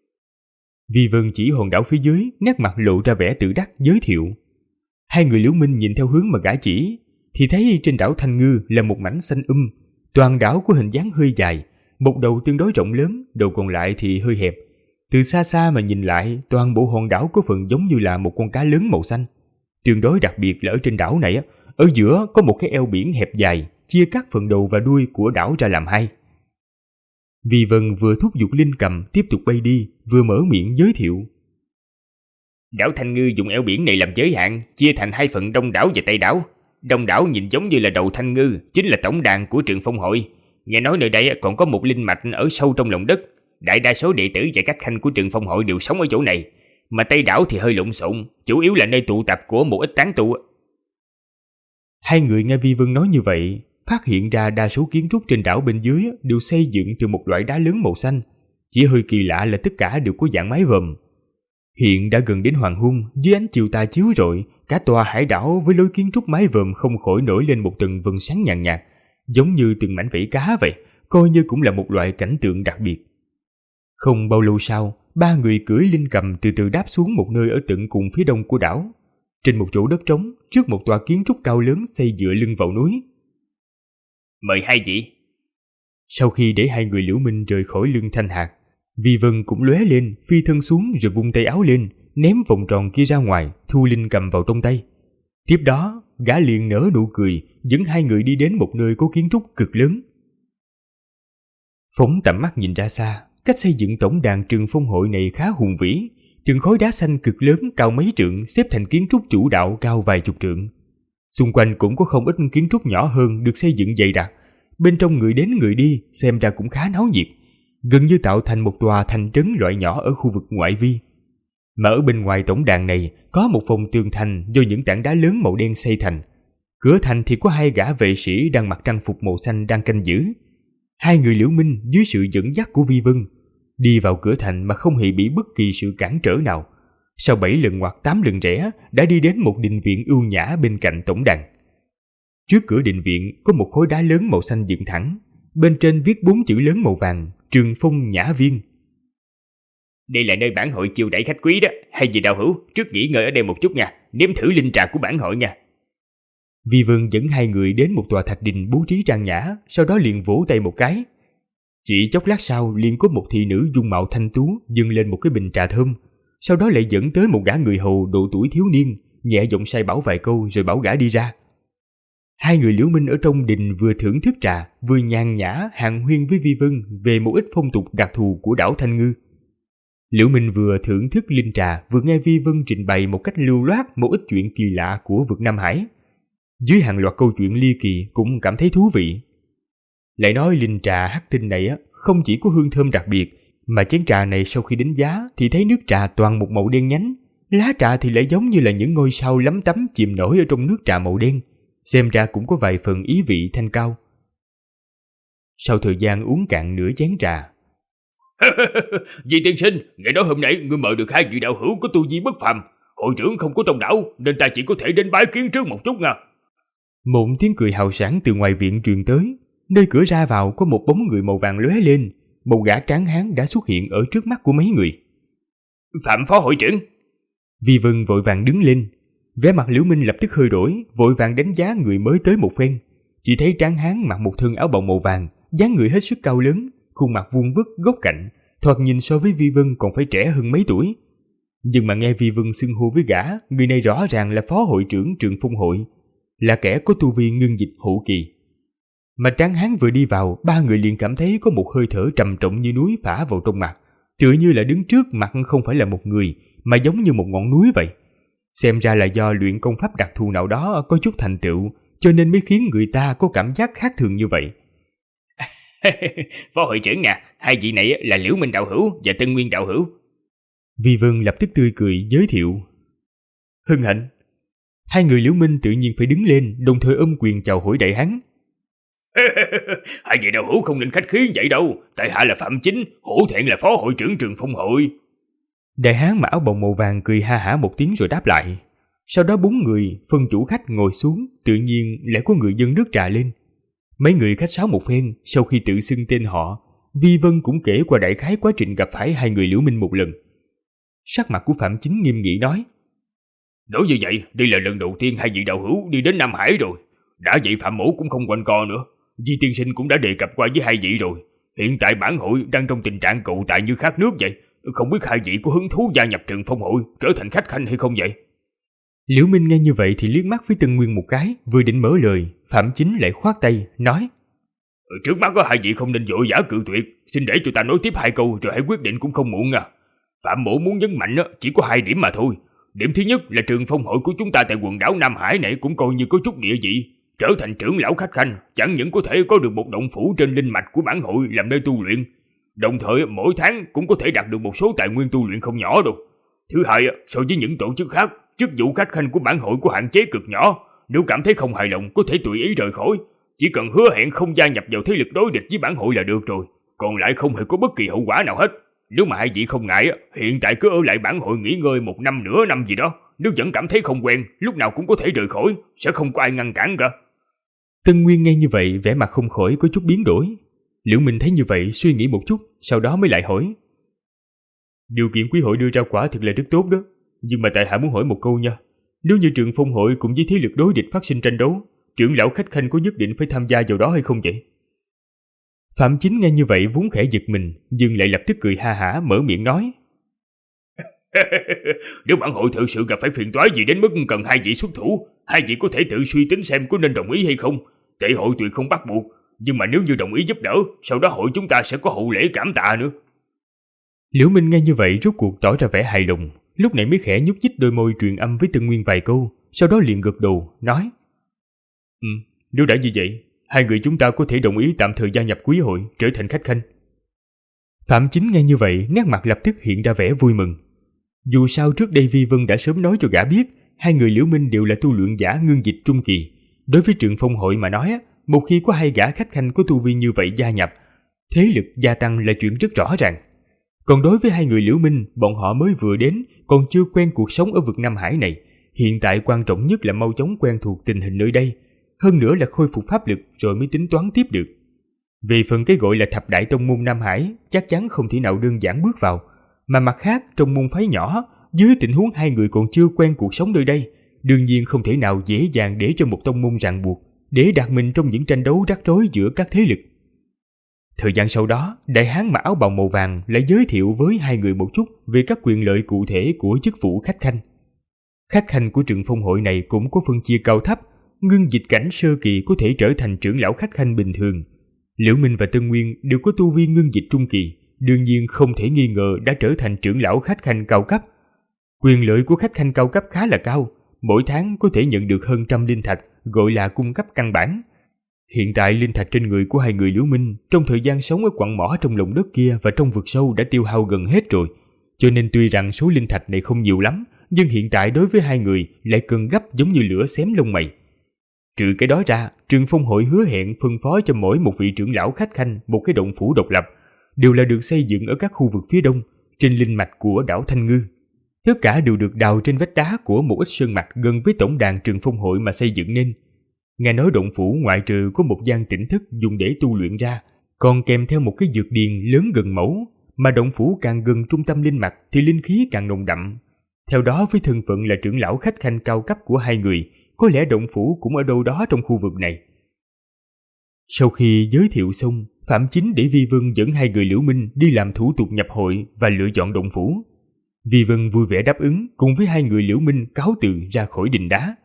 Vi Vân chỉ hòn đảo phía dưới, nét mặt lộ ra vẻ tự đắc giới thiệu. Hai người Liễu Minh nhìn theo hướng mà gã chỉ, thì thấy trên đảo Thanh Ngư là một mảnh xanh toàn đảo có hình dáng hơi dài, một đầu tương đối rộng lớn, đầu còn lại thì hơi hẹp. Từ xa xa mà nhìn lại, toàn bộ hòn đảo có phần giống như là một con cá lớn màu xanh. Tương đối đặc biệt là ở trên đảo này, ở giữa có một cái eo biển hẹp dài, chia cắt phần đầu và đuôi của đảo ra làm hai. Vi Vân vừa thúc giục linh cầm tiếp tục bay đi, vừa mở miệng giới thiệu. Đảo Thanh Ngư dùng eo biển này làm giới hạn, chia thành hai phần Đông đảo và Tây đảo. Đông đảo nhìn giống như là đầu Thanh Ngư, chính là tổng đàn của Trường Phong hội. Nghe nói nơi đây còn có một linh mạch ở sâu trong lòng đất. Đại đa số đệ tử và các khanh của Trường Phong hội đều sống ở chỗ này. Mà Tây đảo thì hơi lộn xộn, chủ yếu là nơi tụ tập của một ít tán tu. Hai người nghe Vi Vân nói như vậy, phát hiện ra đa số kiến trúc trên đảo bên dưới đều xây dựng từ một loại đá lớn màu xanh. Chỉ hơi kỳ lạ là tất cả đều có dạng mái vòm. Hiện đã gần đến hoàng hôn, dưới ánh chiều tà chiếu rọi, cả tòa hải đảo với lối kiến trúc mái vòm không khỏi nổi lên một tầng vầng sáng nhàn nhạt, giống như từng mảnh vảy cá vậy, coi như cũng là một loại cảnh tượng đặc biệt. Không bao lâu sau, ba người cưỡi linh cầm từ từ đáp xuống một nơi ở tận cùng phía đông của đảo, trên một chỗ đất trống, trước một tòa kiến trúc cao lớn xây dựa lưng vào núi. Mời hai vị. Sau khi để hai người Liễu Minh rời khỏi lưng Thanh Hạc, Vi Vân cũng lóe lên, phi thân xuống rồi vung tay áo lên, ném vòng tròn kia ra ngoài, thu linh cầm vào trong tay. Tiếp đó, gã liền nở nụ cười, dẫn hai người đi đến một nơi có kiến trúc cực lớn. Phóng tầm mắt nhìn ra xa, cách xây dựng tổng đàn Trường Phong hội này khá hùng vĩ, từng khối đá xanh cực lớn cao mấy trượng xếp thành kiến trúc chủ đạo cao vài chục trượng. Xung quanh cũng có không ít kiến trúc nhỏ hơn được xây dựng dày đặc, bên trong người đến người đi xem ra cũng khá náo nhiệt, gần như tạo thành một tòa thành trấn loại nhỏ ở khu vực ngoại vi. Mà ở bên ngoài tổng đàn này có một phòng tường thành do những tảng đá lớn màu đen xây thành. Cửa thành thì có hai gã vệ sĩ đang mặc trang phục màu xanh đang canh giữ. Hai người Liễu Minh dưới sự dẫn dắt của Vi Vân đi vào cửa thành mà không hề bị bất kỳ sự cản trở nào. Sau 7 lần ngoặt 8 lần rẽ, đã đi đến một đình viện ưu nhã bên cạnh tổng đàn. Trước cửa đình viện có một khối đá lớn màu xanh dựng thẳng, bên trên viết 4 chữ lớn màu vàng: Trường Phong Nhã Viên. Đây là nơi bản hội chiêu đãi khách quý đó, hay gì đạo hữu, trước nghỉ ngơi ở đây một chút nha, nếm thử linh trà của bản hội nha. Vi Vân dẫn hai người đến một tòa thạch đình bố trí trang nhã, sau đó liền vỗ tay một cái. Chỉ chốc lát sau liền có một thị nữ dung mạo thanh tú dâng lên một cái bình trà thơm, sau đó lại dẫn tới một gã người hầu độ tuổi thiếu niên, nhẹ giọng sai bảo vài câu rồi bảo gã đi ra. Hai người Liễu Minh ở trong đình vừa thưởng thức trà, vừa nhàn nhã hàn huyên với Vi Vân về một ít phong tục đặc thù của đảo Thanh Ngư. Liễu Minh vừa thưởng thức linh trà, vừa nghe Vi Vân trình bày một cách lưu loát một ít chuyện kỳ lạ của vực Nam Hải. Dưới hàng loạt câu chuyện ly kỳ cũng cảm thấy thú vị. Lại nói linh trà hắc tinh này không chỉ có hương thơm đặc biệt, mà chén trà này sau khi đánh giá thì thấy nước trà toàn một màu đen nhánh, lá trà thì lại giống như là những ngôi sao lấm tấm chìm nổi ở trong nước trà màu đen, xem ra cũng có vài phần ý vị thanh cao. Sau thời gian uống cạn nửa chén trà, Di tiên sinh, nghe nói hôm nay ngươi mời được 2 vị đạo hữu có tu vi bất phàm, hội trưởng không có trong đảo nên ta chỉ có thể đến bái kiến trước một chút nha. một tiếng cười hào sảng từ ngoài viện truyền tới. Nơi cửa ra vào có một bóng người màu vàng lóe lên, một gã tráng hán đã xuất hiện ở trước mắt của mấy người. Phạm phó hội trưởng. Vi Vân vội vàng đứng lên, vẻ mặt Liễu Minh lập tức hơi đổi, vội vàng đánh giá người mới tới một phen. Chỉ thấy tráng hán mặc một thân áo bào màu vàng, dáng người hết sức cao lớn, khuôn mặt vuông vức góc cạnh, thoạt nhìn so với Vi Vân còn phải trẻ hơn mấy tuổi. Nhưng mà nghe Vi Vân xưng hô với gã, người này rõ ràng là phó hội trưởng Trường Phong hội, là kẻ có tu vi ngưng dịch hậu kỳ. Mà tráng hán vừa đi vào, ba người liền cảm thấy có một hơi thở trầm trọng như núi phả vào trong mặt, tựa như là đứng trước mặt không phải là một người, mà giống như một ngọn núi vậy. Xem ra là do luyện công pháp đặc thù nào đó có chút thành tựu, cho nên mới khiến người ta có cảm giác khác thường như vậy. Phó hội trưởng nè, 2 vị này là Liễu Minh đạo hữu và Tân Nguyên đạo hữu. Vi Vân lập tức tươi cười giới thiệu. Hân hạnh. Hai người Liễu Minh tự nhiên phải đứng lên, đồng thời ôm quyền chào hỏi đại hán. 2 vị đạo hữu không nên khách khí vậy đâu, tại hạ là Phạm Chính, hổ thẹn là phó hội trưởng Trường Phong hội. Đại hán mặc áo bào màu vàng cười ha hả một tiếng rồi đáp lại. Sau đó 4 người phân chủ khách ngồi xuống, tự nhiên lại có người dâng nước trà lên. Mấy người khách sáo một phen, sau khi tự xưng tên họ, Vi Vân cũng kể qua đại khái quá trình gặp phải 2 người Liễu Minh một lần. Sắc mặt của Phạm Chính nghiêm nghị nói: Nói như vậy, đây là lần đầu tiên 2 vị đạo hữu đi đến Nam Hải rồi. Đã vậy Phạm mẫu cũng không quanh co nữa. Di tiên sinh cũng đã đề cập qua với 2 vị rồi. Hiện tại bản hội đang trong tình trạng cầu tài như khát nước vậy. Không biết 2 vị có hứng thú gia nhập Trường Phong hội, trở thành khách khanh hay không vậy? Liễu Minh nghe như vậy thì liếc mắt với Tân Nguyên một cái, vừa định mở lời, Phạm Chính lại khoát tay, nói: Trước mắt có 2 vị không nên vội vã cự tuyệt, xin để cho ta nói tiếp 2 câu rồi hãy quyết định cũng không muộn à. Phạm mẫu muốn nhấn mạnh chỉ có 2 điểm mà thôi. Điểm thứ nhất là Trường Phong hội của chúng ta tại quần đảo Nam Hải này cũng coi như có chút địa vị, trở thành trưởng lão khách khanh, chẳng những có thể có được một động phủ trên linh mạch của bản hội làm nơi tu luyện, đồng thời mỗi tháng cũng có thể đạt được một số tài nguyên tu luyện không nhỏ đâu. Thứ hai, so với những tổ chức khác, chức vụ khách khanh của bản hội có hạn chế cực nhỏ, nếu cảm thấy không hài lòng có thể tùy ý rời khỏi, chỉ cần hứa hẹn không gia nhập vào thế lực đối địch với bản hội là được rồi, còn lại không hề có bất kỳ hậu quả nào hết. Nếu mà 2 vị không ngại, hiện tại cứ ở lại bản hội nghỉ ngơi 1 năm nửa năm gì đó, nếu vẫn cảm thấy không quen, lúc nào cũng có thể rời khỏi, sẽ không có ai ngăn cản cả. Tân Nguyên nghe như vậy vẻ mặt không khỏi có chút biến đổi. Liễu Minh thấy như vậy suy nghĩ một chút, sau đó mới lại hỏi: Điều kiện quý hội đưa ra quả thực là rất tốt đó, nhưng mà tại hạ muốn hỏi một câu nha. Nếu như Trường Phong hội cùng với thế lực đối địch phát sinh tranh đấu, trưởng lão khách khanh có nhất định phải tham gia vào đó hay không vậy? Phạm Chính nghe như vậy vốn khẽ giật mình, nhưng lại lập tức cười ha hả mở miệng nói: Nếu bản hội thực sự gặp phải phiền toái gì đến mức cần 2 vị xuất thủ, 2 vị có thể tự suy tính xem có nên đồng ý hay không. Tệ hội tuyệt không bắt buộc, nhưng mà nếu như đồng ý giúp đỡ, sau đó hội chúng ta sẽ có hậu lễ cảm tạ nữa. Liễu Minh nghe như vậy rốt cuộc tỏ ra vẻ hài lòng, lúc này mới khẽ nhúc nhích đôi môi truyền âm với Tân Nguyên vài câu, sau đó liền gật đầu nói: Nếu đã như vậy, 2 người chúng ta có thể đồng ý tạm thời gia nhập quý hội, trở thành khách khanh. Phạm Chính nghe như vậy, nét mặt lập tức hiện ra vẻ vui mừng. Dù sao trước đây Vi Vân đã sớm nói cho gã biết, 2 người Liễu Minh đều là tu luyện giả ngưng dịch trung kỳ. Đối với Trường Phong hội mà nói, một khi có 2 gã khách khanh có tu vi như vậy gia nhập, thế lực gia tăng là chuyện rất rõ ràng. Còn đối với hai người Liễu Minh, bọn họ mới vừa đến, còn chưa quen cuộc sống ở vực Nam Hải này. Hiện tại quan trọng nhất là mau chóng quen thuộc tình hình nơi đây. Hơn nữa là khôi phục pháp lực rồi mới tính toán tiếp được. Về phần cái gọi là thập đại tông môn Nam Hải, chắc chắn không thể nào đơn giản bước vào. Mà mặt khác, trong môn phái nhỏ, dưới tình huống hai người còn chưa quen cuộc sống nơi đây, đương nhiên không thể nào dễ dàng để cho một tông môn ràng buộc, để đặt mình trong những tranh đấu rắc rối giữa các thế lực. Thời gian sau đó, đại hán mặc áo bào màu vàng lại giới thiệu với hai người một chút về các quyền lợi cụ thể của chức vụ khách khanh. Khách khanh của Trừng Phong hội này cũng có phân chia cao thấp, ngưng dịch cảnh sơ kỳ có thể trở thành trưởng lão khách khanh bình thường. Liễu Minh và Tân Nguyên đều có tu vi ngưng dịch trung kỳ, đương nhiên không thể nghi ngờ đã trở thành trưởng lão khách khanh cao cấp. Quyền lợi của khách khanh cao cấp khá là cao, mỗi tháng có thể nhận được hơn 100 linh thạch, gọi là cung cấp căn bản. Hiện tại linh thạch trên người của hai người Liễu Minh trong thời gian sống ở quặng mỏ trong lòng đất kia và trong vực sâu đã tiêu hao gần hết rồi, cho nên tuy rằng số linh thạch này không nhiều lắm, nhưng hiện tại đối với hai người lại cần gấp giống như lửa xém lông mày. Trừ cái đó ra, Trừng Phong hội hứa hẹn phân phối cho mỗi một vị trưởng lão khách khanh một cái động phủ độc lập, đều là được xây dựng ở các khu vực phía đông, trên linh mạch của đảo Thanh Ngư. Tất cả đều được đào trên vách đá của một ít sơn mạch gần với tổng đàn Trừng Phong hội mà xây dựng nên. Nghe nói động phủ ngoại trừ có một gian tĩnh thất dùng để tu luyện ra, còn kèm theo một cái dược điền lớn gần mẫu, mà động phủ càng gần trung tâm linh mạch thì linh khí càng nồng đậm. Theo đó, với thân phận là trưởng lão khách khanh cao cấp của hai người, có lẽ động phủ cũng ở đâu đó trong khu vực này. Sau khi giới thiệu xong, Phạm Chính để Vi Vân dẫn hai người Liễu Minh đi làm thủ tục nhập hội và lựa chọn động phủ. Vi Vân vui vẻ đáp ứng, cùng với hai người Liễu Minh cáo từ ra khỏi đình đá.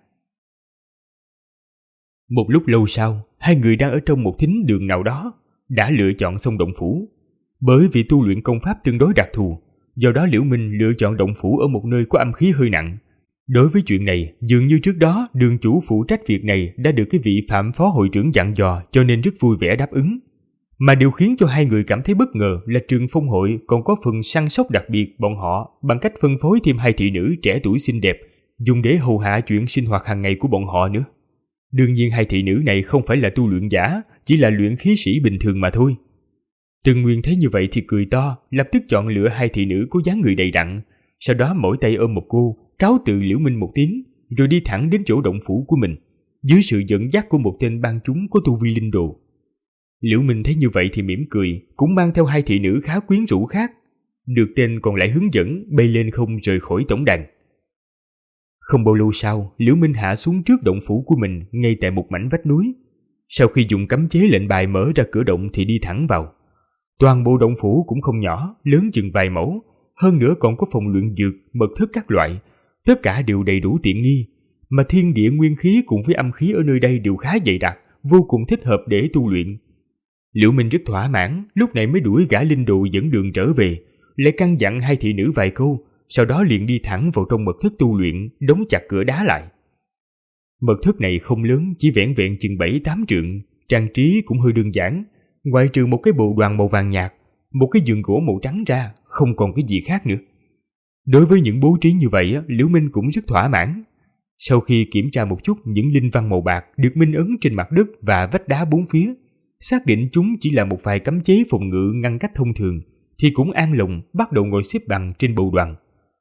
Một lúc lâu sau, hai người đang ở trong một thính đường nào đó, đã lựa chọn xong động phủ. Bởi vì tu luyện công pháp tương đối đặc thù, do đó Liễu Minh lựa chọn động phủ ở một nơi có âm khí hơi nặng. Đối với chuyện này, dường như trước đó đường chủ phụ trách việc này đã được cái vị Phạm phó hội trưởng dặn dò, cho nên rất vui vẻ đáp ứng. Mà điều khiến cho hai người cảm thấy bất ngờ là Trừng Phong hội còn có phần săn sóc đặc biệt bọn họ bằng cách phân phối thêm hai thị nữ trẻ tuổi xinh đẹp, dùng để hầu hạ chuyện sinh hoạt hàng ngày của bọn họ nữa. Đương nhiên hai thị nữ này không phải là tu luyện giả, chỉ là luyện khí sĩ bình thường mà thôi. Tân Nguyên thấy như vậy thì cười to, lập tức chọn lựa hai thị nữ có dáng người đầy đặn, sau đó mỗi tay ôm một cô, cáo từ Liễu Minh một tiếng, rồi đi thẳng đến chỗ động phủ của mình, dưới sự dẫn dắt của một tên bang chúng có tu vi linh đồ. Liễu Minh thấy như vậy thì mỉm cười, cũng mang theo hai thị nữ khá quyến rũ khác, được tên còn lại hướng dẫn bay lên không rời khỏi tổng đàn. Không bao lâu sau, Liễu Minh hạ xuống trước động phủ của mình ngay tại một mảnh vách núi. Sau khi dùng cấm chế lệnh bài mở ra cửa động thì đi thẳng vào. Toàn bộ động phủ cũng không nhỏ, lớn chừng vài mẫu, hơn nữa còn có phòng luyện dược, mật thất các loại, tất cả đều đầy đủ tiện nghi, mà thiên địa nguyên khí cùng với âm khí ở nơi đây đều khá dày đặc, vô cùng thích hợp để tu luyện. Liễu Minh rất thỏa mãn, lúc này mới đuổi gã linh đồ dẫn đường trở về, lại căn dặn hai thị nữ vài câu, sau đó liền đi thẳng vào trong mật thất tu luyện, đóng chặt cửa đá lại. Mật thất này không lớn, chỉ vẻn vẹn chừng 7-8 trượng, trang trí cũng hơi đơn giản, ngoại trừ một cái bộ đoàn màu vàng nhạt, một cái giường gỗ màu trắng ra, không còn cái gì khác nữa. Đối với những bố trí như vậy, Liễu Minh cũng rất thỏa mãn. Sau khi kiểm tra một chút những linh văn màu bạc được minh ấn trên mặt đất và vách đá bốn phía, xác định chúng chỉ là một vài cấm chế phòng ngự ngăn cách thông thường, thì cũng an lòng bắt đầu ngồi xếp bằng trên bầu đoàn.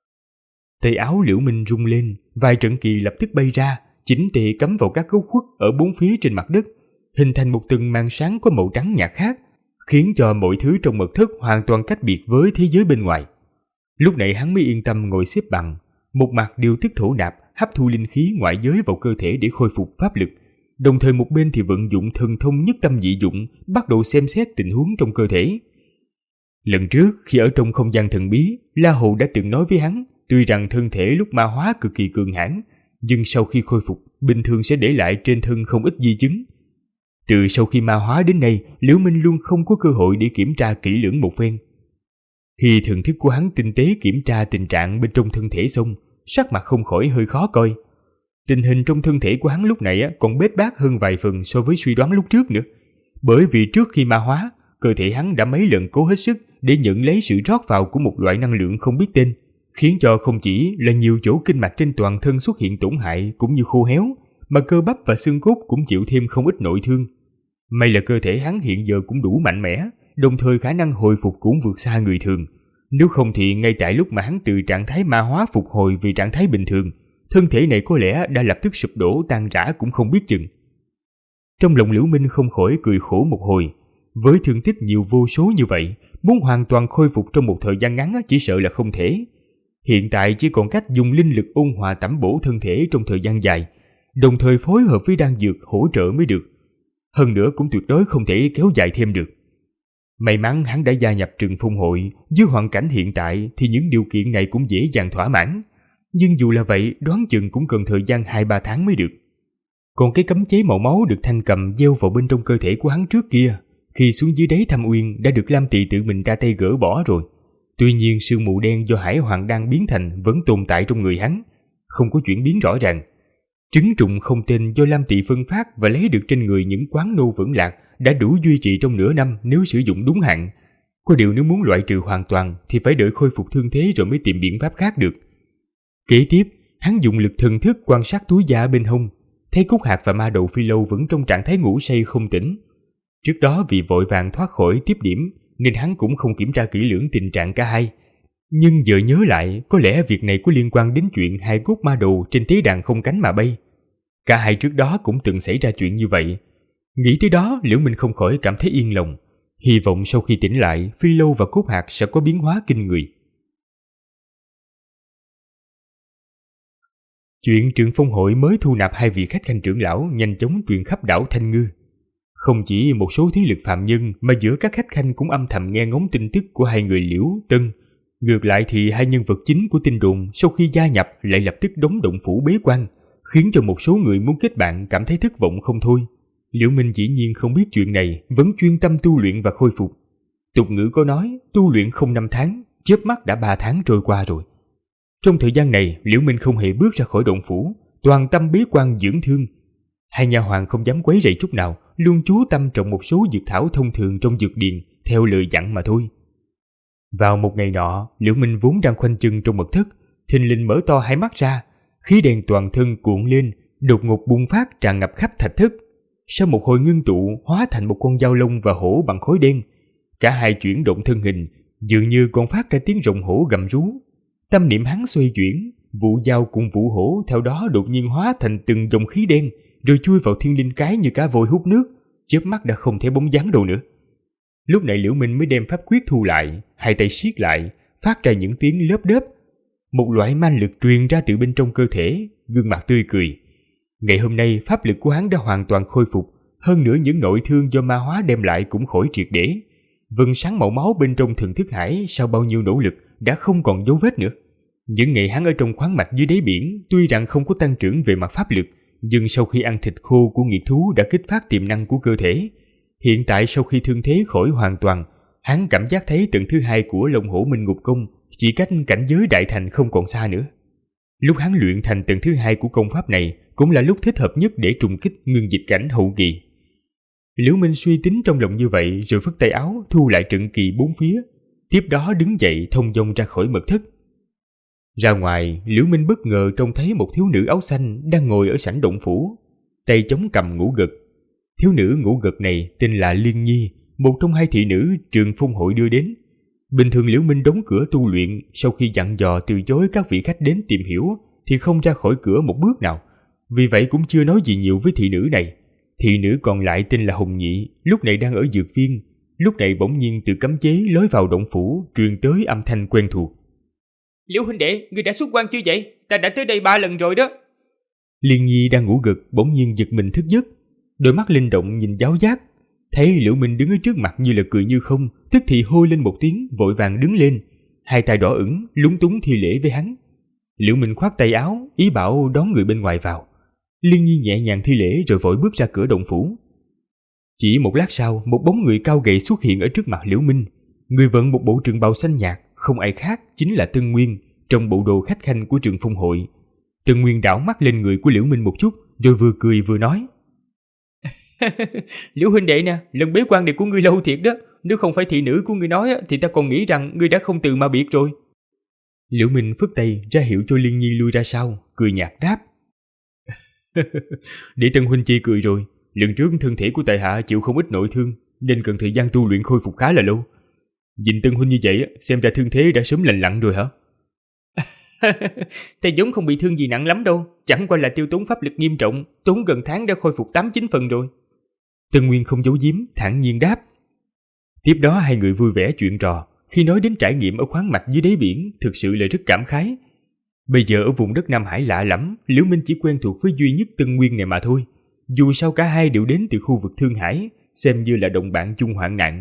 Tay áo Liễu Minh rung lên, vài trận kỳ lập tức bay ra, chỉnh tề cắm vào các góc khuất ở bốn phía trên mặt đất, hình thành một tầng màn sáng có màu trắng nhạt khác, khiến cho mọi thứ trong mật thất hoàn toàn cách biệt với thế giới bên ngoài. Lúc này hắn mới yên tâm ngồi xếp bằng, một mặt điều tức thổ nạp, hấp thu linh khí ngoại giới vào cơ thể để khôi phục pháp lực, đồng thời một bên thì vận dụng thần thông nhất tâm dị dụng, bắt đầu xem xét tình huống trong cơ thể. Lần trước khi ở trong không gian thần bí, La Hồ đã từng nói với hắn, tuy rằng thân thể lúc ma hóa cực kỳ cường hãn, nhưng sau khi khôi phục, bình thường sẽ để lại trên thân không ít di chứng. Từ sau khi ma hóa đến nay, Liễu Minh luôn không có cơ hội để kiểm tra kỹ lưỡng một phen. Khi thần thức của hắn tinh tế kiểm tra tình trạng bên trong thân thể xong, sắc mặt không khỏi hơi khó coi. Tình hình trong thân thể của hắn lúc này còn bết bát hơn vài phần so với suy đoán lúc trước nữa. Bởi vì trước khi ma hóa, cơ thể hắn đã mấy lần cố hết sức để nhận lấy sự rót vào của một loại năng lượng không biết tên, khiến cho không chỉ là nhiều chỗ kinh mạch trên toàn thân xuất hiện tổn hại cũng như khô héo, mà cơ bắp và xương cốt cũng chịu thêm không ít nội thương. May là cơ thể hắn hiện giờ cũng đủ mạnh mẽ, đồng thời khả năng hồi phục cũng vượt xa người thường, Nếu không thì ngay tại lúc mà hắn từ trạng thái ma hóa phục hồi về trạng thái bình thường, thân thể này có lẽ đã lập tức sụp đổ tan rã cũng không biết chừng. Trong lòng Liễu Minh không khỏi cười khổ một hồi. Với thương tích nhiều vô số như vậy, muốn hoàn toàn khôi phục trong một thời gian ngắn chỉ sợ là không thể. Hiện tại chỉ còn cách dùng linh lực ôn hòa tẩm bổ thân thể trong thời gian dài, đồng thời phối hợp với đan dược hỗ trợ mới được. Hơn nữa cũng tuyệt đối không thể kéo dài thêm được. May mắn hắn đã gia nhập Trừng Phong hội, dưới hoàn cảnh hiện tại thì những điều kiện này cũng dễ dàng thỏa mãn. Nhưng dù là vậy, đoán chừng cũng cần thời gian 2-3 tháng mới được. Còn cái cấm chế màu máu được Thanh Cầm gieo vào bên trong cơ thể của hắn trước kia, khi xuống dưới đáy Thâm Uyên đã được Lam Tỳ tự mình ra tay gỡ bỏ rồi. Tuy nhiên sương mù đen do Hải Hoàng Đan biến thành vẫn tồn tại trong người hắn, không có chuyển biến rõ ràng. Trứng trùng không tên do Lam Tỳ phân phát và lấy được trên người những quán nô vững lạc đã đủ duy trì trong nửa năm nếu sử dụng đúng hạn. Có điều nếu muốn loại trừ hoàn toàn thì phải đợi khôi phục thương thế rồi mới tìm biện pháp khác được. Kế tiếp, hắn dùng lực thần thức quan sát túi da bên hông, thấy Cúc Hạc và Ma Đầu Phi Lâu vẫn trong trạng thái ngủ say không tỉnh. Trước đó vì vội vàng thoát khỏi tiếp điểm nên hắn cũng không kiểm tra kỹ lưỡng tình trạng cả hai. Nhưng giờ nhớ lại, có lẽ việc này có liên quan đến chuyện hai cốt ma đồ trên tế đàn không cánh mà bay. Cả hai trước đó cũng từng xảy ra chuyện như vậy. Nghĩ tới đó, Liễu Minh không khỏi cảm thấy yên lòng. Hy vọng sau khi tỉnh lại, Phi Lâu và Cốt Hạc sẽ có biến hóa kinh người. Chuyện Trừng Phong hội mới thu nạp 2 vị khách khanh trưởng lão nhanh chóng truyền khắp đảo Thanh Ngư. Không chỉ một số thế lực phạm nhân mà giữa các khách khanh cũng âm thầm nghe ngóng tin tức của hai người Liễu, Tân. Ngược lại thì hai nhân vật chính của tin đồn sau khi gia nhập lại lập tức đóng động phủ bế quan, khiến cho một số người muốn kết bạn cảm thấy thất vọng không thôi. Liễu Minh dĩ nhiên không biết chuyện này, vẫn chuyên tâm tu luyện và khôi phục. Tục ngữ có nói, tu luyện không 5 tháng, chớp mắt đã 3 tháng trôi qua rồi. Trong thời gian này, Liễu Minh không hề bước ra khỏi động phủ, toàn tâm bế quan dưỡng thương. Hai nha hoàn không dám quấy rầy chút nào, luôn chú tâm trồng một số dược thảo thông thường trong dược điền theo lời dặn mà thôi. Vào một ngày nọ, Liễu Minh vốn đang khoanh chân trong mật thất, thình lình mở to hai mắt ra, khí đèn toàn thân cuộn lên, đột ngột bùng phát tràn ngập khắp thạch thất. Sau một hồi ngưng tụ, hóa thành một con dao lông và hổ bằng khối đen. Cả hai chuyển động thân hình, dường như còn phát ra tiếng rồng hổ gầm rú. Tâm niệm hắn xoay chuyển, vụ dao cùng vụ hổ theo đó đột nhiên hóa thành từng dòng khí đen, rồi chui vào thiên linh cái như cá voi hút nước, chớp mắt đã không thể bóng dáng đâu nữa. Lúc này Liễu Minh mới đem pháp quyết thu lại, hai tay siết lại, phát ra những tiếng lớp đớp. Một loại man lực truyền ra từ bên trong cơ thể, gương mặt tươi cười. Ngày hôm nay pháp lực của hắn đã hoàn toàn khôi phục, hơn nữa những nội thương do ma hóa đem lại cũng khỏi triệt để. Vầng sáng màu máu bên trong thần thức hải sau bao nhiêu nỗ lực đã không còn dấu vết nữa. Những ngày hắn ở trong khoáng mạch dưới đáy biển tuy rằng không có tăng trưởng về mặt pháp lực, nhưng sau khi ăn thịt khô của nghiệt thú đã kích phát tiềm năng của cơ thể. Hiện tại sau khi thương thế khỏi hoàn toàn, hắn cảm giác thấy tầng thứ 2 của Long Hổ Minh Ngục Công chỉ cách cảnh giới đại thành không còn xa nữa. Lúc hắn luyện thành tầng thứ 2 của công pháp này cũng là lúc thích hợp nhất để trùng kích ngưng dịch cảnh hậu kỳ. Liễu Minh suy tính trong lòng như vậy rồi phất tay áo thu lại trận kỳ bốn phía, tiếp đó đứng dậy thông dong ra khỏi mật thất. Ra ngoài, Liễu Minh bất ngờ trông thấy một thiếu nữ áo xanh đang ngồi ở sảnh động phủ, tay chống cằm ngủ gật. Thiếu nữ ngủ gật này tên là Liên Nhi, một trong 2 thị nữ Trừng Phong hội đưa đến. Bình thường Liễu Minh đóng cửa tu luyện, sau khi dặn dò từ chối các vị khách đến tìm hiểu thì không ra khỏi cửa một bước nào, vì vậy cũng chưa nói gì nhiều với thị nữ này. Thị nữ còn lại tên là Hồng Nhị, lúc này đang ở dược viên, lúc này bỗng nhiên từ cấm chế lối vào động phủ truyền tới âm thanh quen thuộc. Liễu huynh đệ, ngươi đã xuất quan chưa vậy? Ta đã tới đây 3 lần rồi đó. Liên Nhi đang ngủ gật bỗng nhiên giật mình thức giấc, đôi mắt linh động nhìn giáo giác, thấy Liễu Minh đứng ở trước mặt như là cười như không, tức thì hô lên một tiếng, vội vàng đứng lên, hai tay đỏ ửng, lúng túng thi lễ với hắn. Liễu Minh khoát tay áo, ý bảo đón người bên ngoài vào. Liên Nhi nhẹ nhàng thi lễ rồi vội bước ra cửa động phủ. Chỉ một lát sau, một bóng người cao gầy xuất hiện ở trước mặt Liễu Minh. Người vận một bộ trường bào xanh nhạt, không ai khác chính là Tân Nguyên, trong bộ đồ khách khanh của Trừng Phong hội. Tân Nguyên đảo mắt lên người của Liễu Minh một chút, rồi vừa cười vừa nói: Liễu huynh đệ nè, lần bế quan này của ngươi lâu thiệt đó. Nếu không phải thị nữ của ngươi nói thì ta còn nghĩ rằng ngươi đã không từ mà biệt rồi. Liễu Minh phất tay ra hiệu cho Liên Nhi lui ra sau, cười nhạt đáp: Để Tân huynh chi cười rồi. Lần trước thân thể của tại hạ chịu không ít nội thương, nên cần thời gian tu luyện khôi phục khá là lâu. Nhìn Tân huynh như vậy, xem ra thương thế đã sớm lành lặn rồi hả? Ta vốn không bị thương gì nặng lắm đâu, chẳng qua là tiêu tốn pháp lực nghiêm trọng, tốn gần tháng đã khôi phục 8-9 phần rồi. Tân Nguyên không giấu giếm, thản nhiên đáp. Tiếp đó hai người vui vẻ chuyện trò. Khi nói đến trải nghiệm ở khoáng mạch dưới đáy biển, thực sự là rất cảm khái. Bây giờ ở vùng đất Nam Hải lạ lẫm, Liễu Minh chỉ quen thuộc với duy nhất Tân Nguyên này mà thôi. Dù sao cả hai đều đến từ khu vực Thương Hải, xem như là đồng bạn chung hoạn nạn.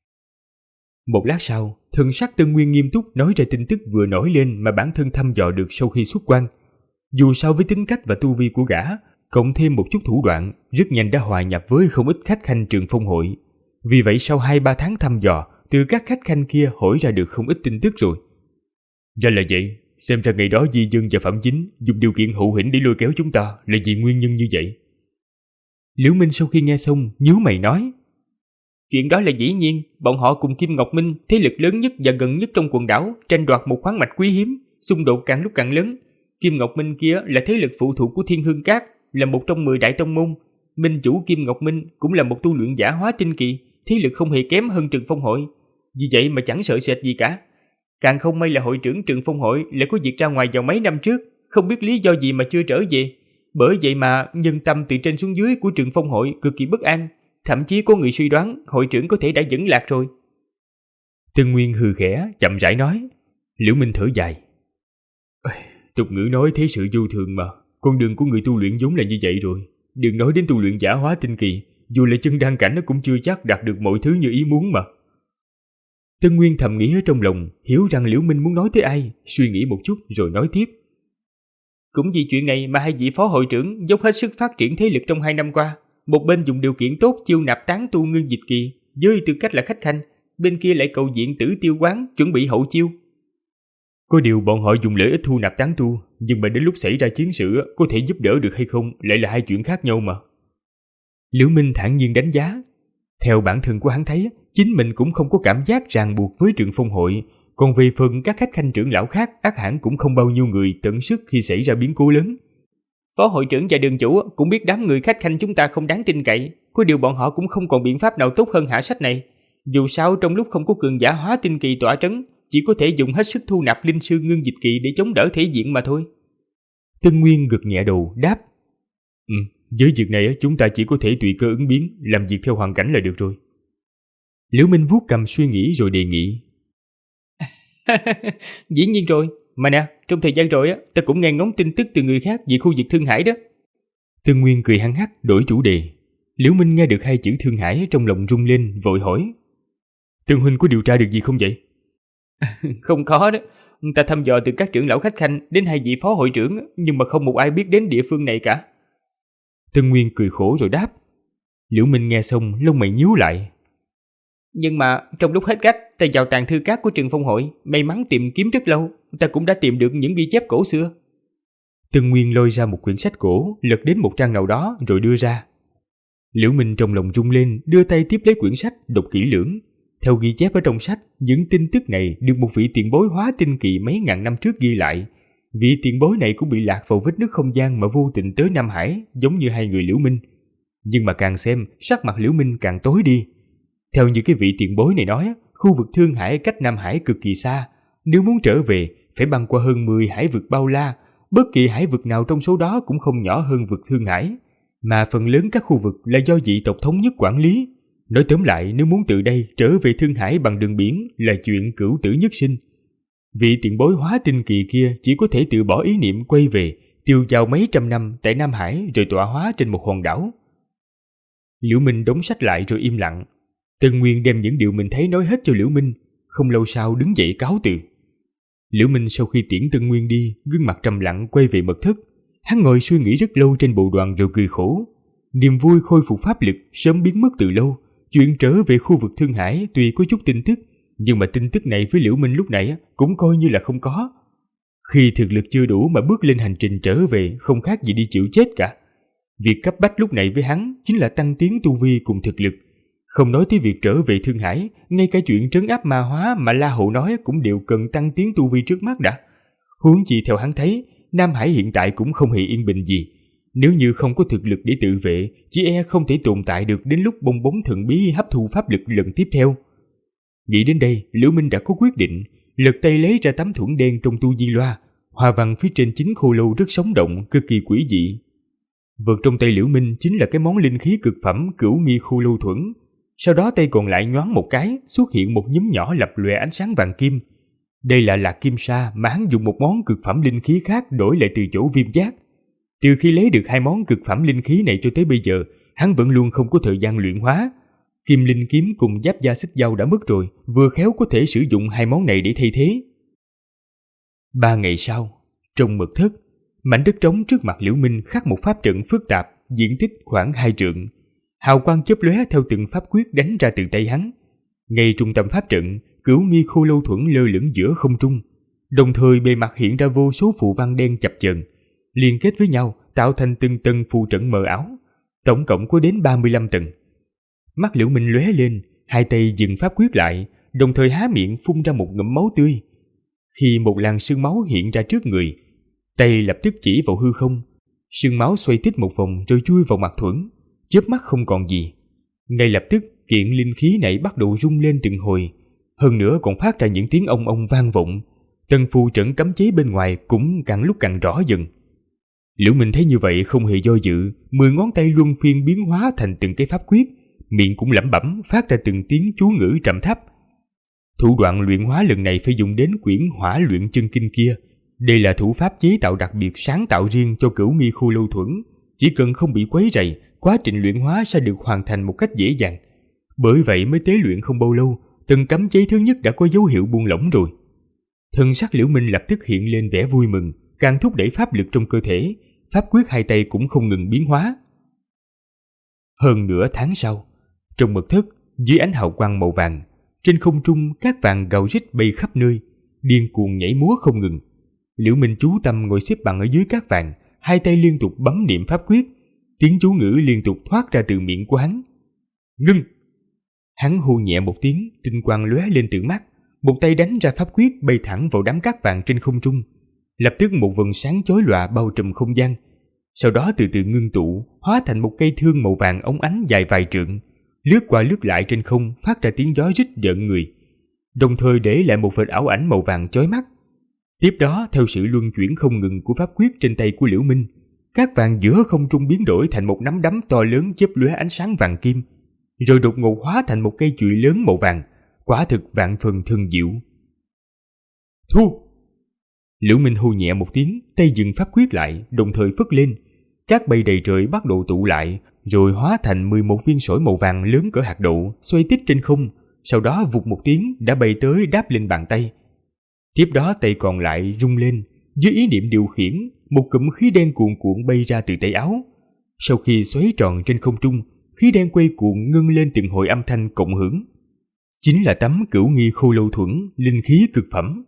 Một lát sau, thần sắc Tân Nguyên nghiêm túc nói ra tin tức vừa nổi lên mà bản thân thăm dò được sau khi xuất quan. Dù sao với tính cách và tu vi của gã, cộng thêm một chút thủ đoạn, rất nhanh đã hòa nhập với không ít khách khanh Trường Phong hội. Vì vậy sau 2-3 tháng thăm dò, từ các khách khanh kia hỏi ra được không ít tin tức rồi. Ra là vậy, xem ra ngày đó Di Dân và Phạm Chính dùng điều kiện hậu hĩnh để lôi kéo chúng ta là vì nguyên nhân như vậy. Liễu Minh sau khi nghe xong, nhíu mày nói. Chuyện đó là dĩ nhiên, bọn họ cùng Kim Ngọc Minh, thế lực lớn nhất và gần nhất trong quần đảo, tranh đoạt một khoáng mạch quý hiếm, xung đột càng lúc càng lớn. Kim Ngọc Minh kia là thế lực phụ thuộc của Thiên Hương Các, là một trong 10 đại tông môn. Minh chủ Kim Ngọc Minh cũng là một tu luyện giả hóa tinh kỳ, thế lực không hề kém hơn Trường Phong hội. Vì vậy mà chẳng sợ sệt gì cả. Càng không may là hội trưởng Trường Phong hội lại có việc ra ngoài vào mấy năm trước, không biết lý do gì mà chưa trở về. Bởi vậy mà nhân tâm từ trên xuống dưới của Trường Phong hội cực kỳ bất an. Thậm chí có người suy đoán hội trưởng có thể đã dẫn lạc rồi. Tân Nguyên hừ khẽ, chậm rãi nói. Liễu Minh thở dài. Tục ngữ nói thế sự vô thường mà, con đường của người tu luyện vốn là như vậy rồi. Đừng nói đến tu luyện giả hóa tinh kỳ, dù là chân đăng cảnh nó cũng chưa chắc đạt được mọi thứ như ý muốn mà. Tân Nguyên thầm nghĩ ở trong lòng, hiểu rằng Liễu Minh muốn nói tới ai, suy nghĩ một chút rồi nói tiếp. Cũng vì chuyện này mà hai vị phó hội trưởng dốc hết sức phát triển thế lực trong 2 năm qua. Một bên dùng điều kiện tốt chiêu nạp tán tu ngưng dịch kỳ, với tư cách là khách khanh, bên kia lại cầu viện Tử Tiêu quán chuẩn bị hậu chiêu. Có điều bọn họ dùng lợi ích thu nạp tán tu, nhưng mà đến lúc xảy ra chiến sự có thể giúp đỡ được hay không lại là hai chuyện khác nhau mà. Liễu Minh thản nhiên đánh giá. Theo bản thân của hắn thấy, chính mình cũng không có cảm giác ràng buộc với Trường Phong hội, còn về phần các khách khanh trưởng lão khác ắt hẳn cũng không bao nhiêu người tận sức khi xảy ra biến cố lớn. Phó hội trưởng và đường chủ cũng biết đám người khách khanh chúng ta không đáng tin cậy, có điều bọn họ cũng không còn biện pháp nào tốt hơn hạ sách này. Dù sao trong lúc không có cường giả hóa tinh kỳ tỏa trấn, chỉ có thể dùng hết sức thu nạp linh sư ngưng dịch kỳ để chống đỡ thể diện mà thôi. Tân Nguyên gật nhẹ đầu đáp. Với việc này chúng ta chỉ có thể tùy cơ ứng biến, làm việc theo hoàn cảnh là được rồi. Liễu Minh vuốt cằm suy nghĩ rồi đề nghị. Dĩ nhiên rồi, mà nè, trong thời gian rồi ta cũng nghe ngóng tin tức từ người khác về khu vực Thương Hải đó. Tân Nguyên cười hăng hắc đổi chủ đề. Liễu Minh nghe được hai chữ Thương Hải trong lòng rung lên, vội hỏi. Tân huynh có điều tra được gì không vậy? Không có đó, ta thăm dò từ các trưởng lão khách khanh đến hai vị phó hội trưởng, nhưng mà không một ai biết đến địa phương này cả. Tân Nguyên cười khổ rồi đáp. Liễu Minh nghe xong lông mày nhíu lại. Nhưng mà trong lúc hết cách, ta vào tàng thư các của Trường Phong hội, may mắn tìm kiếm rất lâu, ta cũng đã tìm được những ghi chép cổ xưa. Tân Nguyên lôi ra một quyển sách cổ, lật đến một trang nào đó rồi đưa ra. Liễu Minh trong lòng rung lên, đưa tay tiếp lấy quyển sách, đọc kỹ lưỡng. Theo ghi chép ở trong sách, những tin tức này được một vị tiền bối hóa tinh kỳ mấy ngàn năm trước ghi lại. Vị tiền bối này cũng bị lạc vào vết nứt không gian mà vô tình tới Nam Hải, giống như hai người Liễu Minh. Nhưng mà càng xem, sắc mặt Liễu Minh càng tối đi. Theo như cái vị tiền bối này nói, khu vực Thương Hải cách Nam Hải cực kỳ xa. Nếu muốn trở về, phải băng qua hơn 10 hải vực bao la. Bất kỳ hải vực nào trong số đó cũng không nhỏ hơn vực Thương Hải. Mà phần lớn các khu vực là do dị tộc thống nhất quản lý. Nói tóm lại, nếu muốn từ đây trở về Thương Hải bằng đường biển là chuyện cửu tử nhất sinh. Vị tiền bối hóa tinh kỳ kia chỉ có thể từ bỏ ý niệm quay về, tiêu dao mấy trăm năm tại Nam Hải rồi tọa hóa trên một hòn đảo. Liễu Minh đóng sách lại rồi im lặng. Tân Nguyên đem những điều mình thấy nói hết cho Liễu Minh, không lâu sau đứng dậy cáo từ. Liễu Minh sau khi tiễn Tân Nguyên đi, gương mặt trầm lặng quay về mật thất. Hắn ngồi suy nghĩ rất lâu trên bộ đoàn rồi cười khổ. Niềm vui khôi phục pháp lực sớm biến mất từ lâu. Chuyện trở về khu vực Thương Hải tuy có chút tin tức, nhưng mà tin tức này với Liễu Minh lúc nãy cũng coi như là không có. Khi thực lực chưa đủ mà bước lên hành trình trở về không khác gì đi chịu chết cả. Việc cấp bách lúc này với hắn chính là tăng tiến tu vi cùng thực lực. Không nói tới việc trở về Thương Hải, ngay cả chuyện trấn áp ma hóa mà La Hậu nói cũng đều cần tăng tiến tu vi trước mắt đã. Huống chi theo hắn thấy, Nam Hải hiện tại cũng không hề yên bình gì. Nếu như không có thực lực để tự vệ, chỉ e không thể tồn tại được đến lúc bong bóng thần bí hấp thu pháp lực lần tiếp theo. Nghĩ đến đây, Liễu Minh đã có quyết định, lật tay lấy ra tấm thuẫn đen trong tu di loa, hoa văn phía trên chính khô lâu rất sống động, cực kỳ quỷ dị. Vật trong tay Liễu Minh chính là cái món linh khí cực phẩm Cửu Nghi Khô Lâu Thuẫn. Sau đó tay còn lại nhoáng một cái, xuất hiện một nhúm nhỏ lập lòe ánh sáng vàng kim. Đây là lạc kim sa mà hắn dùng một món cực phẩm linh khí khác đổi lại từ chỗ Viêm Giác. Từ khi lấy được hai món cực phẩm linh khí này cho tới bây giờ, hắn vẫn luôn không có thời gian luyện hóa. Kim linh kiếm cùng giáp da xích dao đã mất rồi, vừa khéo có thể sử dụng hai món này để thay thế. 3 ngày sau, trong mật thất, mảnh đất trống trước mặt Liễu Minh khắc một pháp trận phức tạp, diện tích khoảng 2 trượng. Hào quang chớp lóe theo từng pháp quyết đánh ra từ tay hắn. Ngay trung tâm pháp trận, Cửu Nghi Khô Lâu Thuẫn lơ lửng giữa không trung, đồng thời bề mặt hiện ra vô số phù văn đen chập chờn, liên kết với nhau tạo thành từng tầng phù trận mờ ảo, tổng cộng có đến 35 tầng. Mắt Liễu Minh lóe lên, hai tay dừng pháp quyết lại, đồng thời há miệng phun ra một ngụm máu tươi. Khi một làn sương máu hiện ra trước người, tay lập tức chỉ vào hư không, sương máu xoay tít một vòng rồi chui vào mặt thuẫn, chớp mắt không còn gì. Ngay lập tức kiện linh khí này bắt đầu rung lên từng hồi, hơn nữa còn phát ra những tiếng ong ong vang vọng. Tầng phù trận cấm chế bên ngoài cũng càng lúc càng rõ dần. Liễu Minh thấy như vậy không hề do dự, 10 ngón tay luân phiên biến hóa thành từng cái pháp quyết, miệng cũng lẩm bẩm phát ra từng tiếng chú ngữ trầm thấp. Thủ đoạn luyện hóa lần này phải dùng đến quyển Hỏa Luyện Chân Kinh kia. Đây là thủ pháp chế tạo đặc biệt sáng tạo riêng cho Cửu Nghi Khô Lâu Thuẫn, chỉ cần không bị quấy rầy, quá trình luyện hóa sẽ được hoàn thành một cách dễ dàng. Bởi vậy mới tế luyện không bao lâu, từng cấm chế thứ nhất đã có dấu hiệu buông lỏng rồi. Thân sắc Liễu Minh lập tức hiện lên vẻ vui mừng, càng thúc đẩy pháp lực trong cơ thể, pháp quyết hai tay cũng không ngừng biến hóa. Hơn nửa tháng sau, trong mật thất, dưới ánh hào quang màu vàng, trên không trung cát vàng gào rít bay khắp nơi, điên cuồng nhảy múa không ngừng. Liễu Minh chú tâm ngồi xếp bằng ở dưới cát vàng, hai tay liên tục bấm niệm pháp quyết, tiếng chú ngữ liên tục thoát ra từ miệng của hắn. Ngưng! Hắn hô nhẹ một tiếng, tinh quang lóe lên từ mắt, một tay đánh ra pháp quyết bay thẳng vào đám cát vàng trên không trung. Lập tức một vầng sáng chói lòa bao trùm không gian, sau đó từ từ ngưng tụ, hóa thành một cây thương màu vàng óng ánh dài vài trượng, lướt qua lướt lại trên không, phát ra tiếng gió rít rợn người, đồng thời để lại một vệt ảo ảnh màu vàng chói mắt. Tiếp đó, theo sự luân chuyển không ngừng của pháp quyết trên tay của Liễu Minh, cát vàng giữa không trung biến đổi thành một nắm đấm to lớn chớp lóe ánh sáng vàng kim, rồi đột ngột hóa thành một cây chùy lớn màu vàng, quả thực vạn phần thần diệu. Thu! Liễu Minh hô nhẹ một tiếng, tay dừng pháp quyết lại, đồng thời phất lên, cát bay đầy trời bắt đầu tụ lại, rồi hóa thành 11 viên sỏi màu vàng lớn cỡ hạt đậu, xoay tít trên không, sau đó vụt một tiếng đã bay tới đáp lên bàn tay. Tiếp đó tay còn lại rung lên, dưới ý niệm điều khiển, một cụm khí đen cuồn cuộn bay ra từ tay áo. Sau khi xoáy tròn trên không trung, khí đen quay cuộn ngưng lên từng hồi âm thanh cộng hưởng. Chính là tấm Cửu Nghi Khô Lâu Thuẫn, linh khí cực phẩm.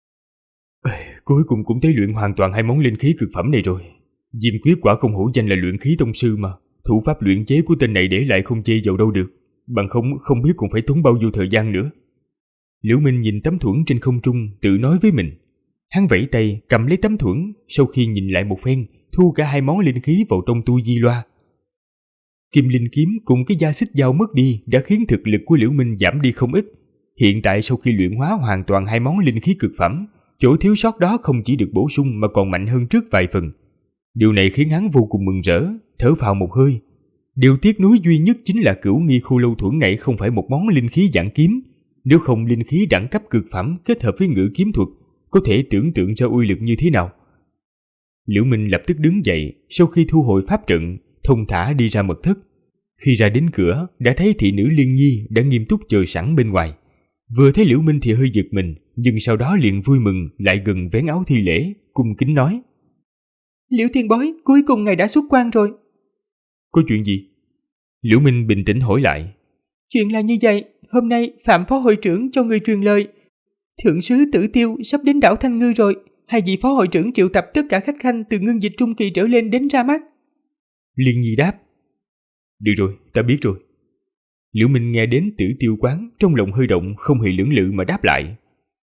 Cuối cùng cũng tế luyện hoàn toàn hai món linh khí cực phẩm này rồi. Diêm Quyết quả không hổ danh là luyện khí tông sư mà, thủ pháp luyện chế của tên này để lại không chê vào đâu được, bằng không biết còn phải tốn bao nhiêu thời gian nữa. Liễu Minh nhìn tấm thuẫn trên không trung, tự nói với mình. Hắn vẫy tay cầm lấy tấm thuẫn, sau khi nhìn lại một phen, thu cả hai món linh khí vào trong tu di loa. Kim linh kiếm cùng cái da xích dao mất đi đã khiến thực lực của Liễu Minh giảm đi không ít. Hiện tại sau khi luyện hóa hoàn toàn hai món linh khí cực phẩm, chỗ thiếu sót đó không chỉ được bổ sung mà còn mạnh hơn trước vài phần. Điều này khiến hắn vô cùng mừng rỡ, thở phào một hơi. Điều tiếc nuối duy nhất chính là Cửu Nghi Khô Lâu Thuẫn này không phải một món linh khí dạng kiếm. Nếu không, linh khí đẳng cấp cực phẩm kết hợp với ngự kiếm thuật, có thể tưởng tượng ra uy lực như thế nào. Liễu Minh lập tức đứng dậy, sau khi thu hồi pháp trận, thông thả đi ra mật thất. Khi ra đến cửa, đã thấy thị nữ Liên Nhi đã nghiêm túc chờ sẵn bên ngoài. Vừa thấy Liễu Minh thì hơi giật mình, nhưng sau đó liền vui mừng lại gần vén áo thi lễ, cung kính nói: Liễu tiền bối, cuối cùng ngài đã xuất quan rồi. Có chuyện gì? Liễu Minh bình tĩnh hỏi lại. Chuyện là như vậy, hôm nay Phạm phó hội trưởng cho người truyền lời. Thượng sứ Tử Tiêu sắp đến đảo Thanh Ngư rồi, hai vị phó hội trưởng triệu tập tất cả khách khanh từ ngưng dịch trung kỳ trở lên đến ra mắt. Liên Nhi đáp: Được rồi, ta biết rồi. Liễu Minh nghe đến Tử Tiêu quán, trong lòng hơi động, không hề lưỡng lự mà đáp lại.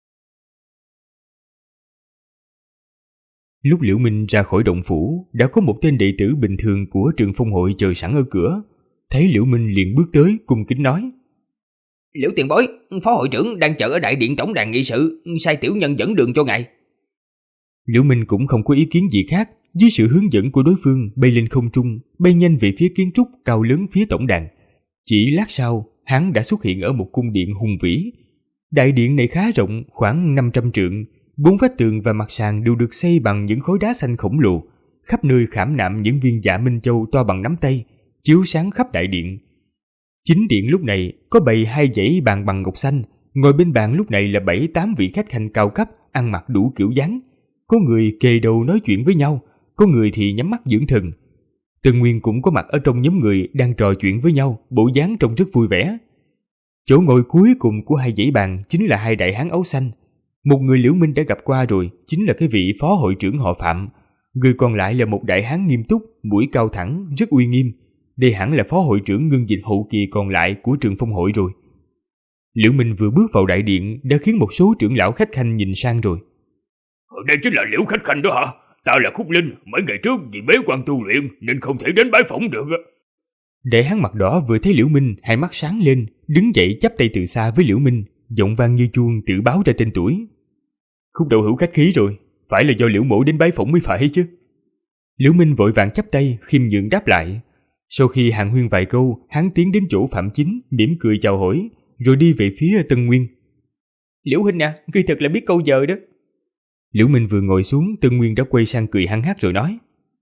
Lúc Liễu Minh ra khỏi động phủ, đã có một tên đệ tử bình thường của Trường Phong hội chờ sẵn ở cửa. Thấy Liễu Minh liền bước tới, cung kính nói: Liễu tiền bối, phó hội trưởng đang chờ ở đại điện tổng đàn nghị sự, sai tiểu nhân dẫn đường cho ngài. Liễu Minh cũng không có ý kiến gì khác, dưới sự hướng dẫn của đối phương bay lên không trung, bay nhanh về phía kiến trúc cao lớn phía tổng đàn. Chỉ lát sau, hắn đã xuất hiện ở một cung điện hùng vĩ. Đại điện này khá rộng, khoảng 500 trượng, 4 vách tường và mặt sàn đều được xây bằng những khối đá xanh khổng lồ, khắp nơi khảm nạm những viên dạ minh châu to bằng nắm tay, chiếu sáng khắp đại điện. Chính điện lúc này có bày 2 dãy bàn bằng ngọc xanh, ngồi bên bàn lúc này là 7-8 vị khách khanh cao cấp, ăn mặc đủ kiểu dáng. Có người kề đầu nói chuyện với nhau, có người thì nhắm mắt dưỡng thần. Tân Nguyên cũng có mặt ở trong nhóm người đang trò chuyện với nhau, bộ dáng trông rất vui vẻ. Chỗ ngồi cuối cùng của 2 dãy bàn chính là 2 đại hán áo xanh. Một người Liễu Minh đã gặp qua rồi, chính là cái vị phó hội trưởng họ Phạm. Người còn lại là một đại hán nghiêm túc, mũi cao thẳng, rất uy nghiêm. Đây hẳn là phó hội trưởng ngưng dịch hậu kỳ còn lại của Trường Phong hội rồi. Liễu Minh vừa bước vào đại điện đã khiến một số trưởng lão khách khanh nhìn sang rồi. Đây chính là Liễu khách khanh đó hả? Ta là Khúc Linh, mấy ngày trước vì bế quan tu luyện nên không thể đến bái phỏng được. Đại hán mặt đỏ vừa thấy Liễu Minh, hai mắt sáng lên, đứng dậy chắp tay từ xa với Liễu Minh, giọng vang như chuông tự báo ra tên tuổi. Khúc đầu hữu khách khí rồi, phải là do Liễu mỗ đến bái phỏng mới phải chứ. Liễu Minh vội vàng chắp tay, khiêm nhượng đáp lại. Sau khi hàn huyên vài câu, hắn tiến đến chỗ Phạm Chính, mỉm cười chào hỏi, rồi đi về phía Tân Nguyên. Liễu huynh à, ngươi thật là biết câu giờ đó. Liễu Minh vừa ngồi xuống, Tân Nguyên đã quay sang cười hăng hắc rồi nói.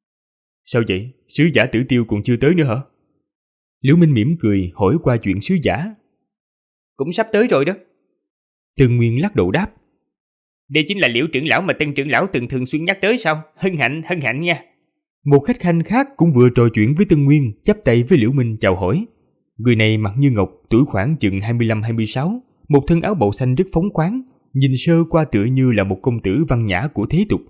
Sao vậy, sứ giả Tử Tiêu còn chưa tới nữa hả? Liễu Minh mỉm cười hỏi qua chuyện sứ giả. Cũng sắp tới rồi đó. Tân Nguyên lắc đầu đáp. Đây chính là Liễu trưởng lão mà Tân trưởng lão từng thường xuyên nhắc tới sao? Hân hạnh nha. Một khách khanh khác cũng vừa trò chuyện với Tân Nguyên, chắp tay với Liễu Minh chào hỏi. Người này mặt như ngọc, tuổi khoảng chừng 25-26, một thân áo bào xanh rất phóng khoáng, nhìn sơ qua tựa như là một công tử văn nhã của thế tục.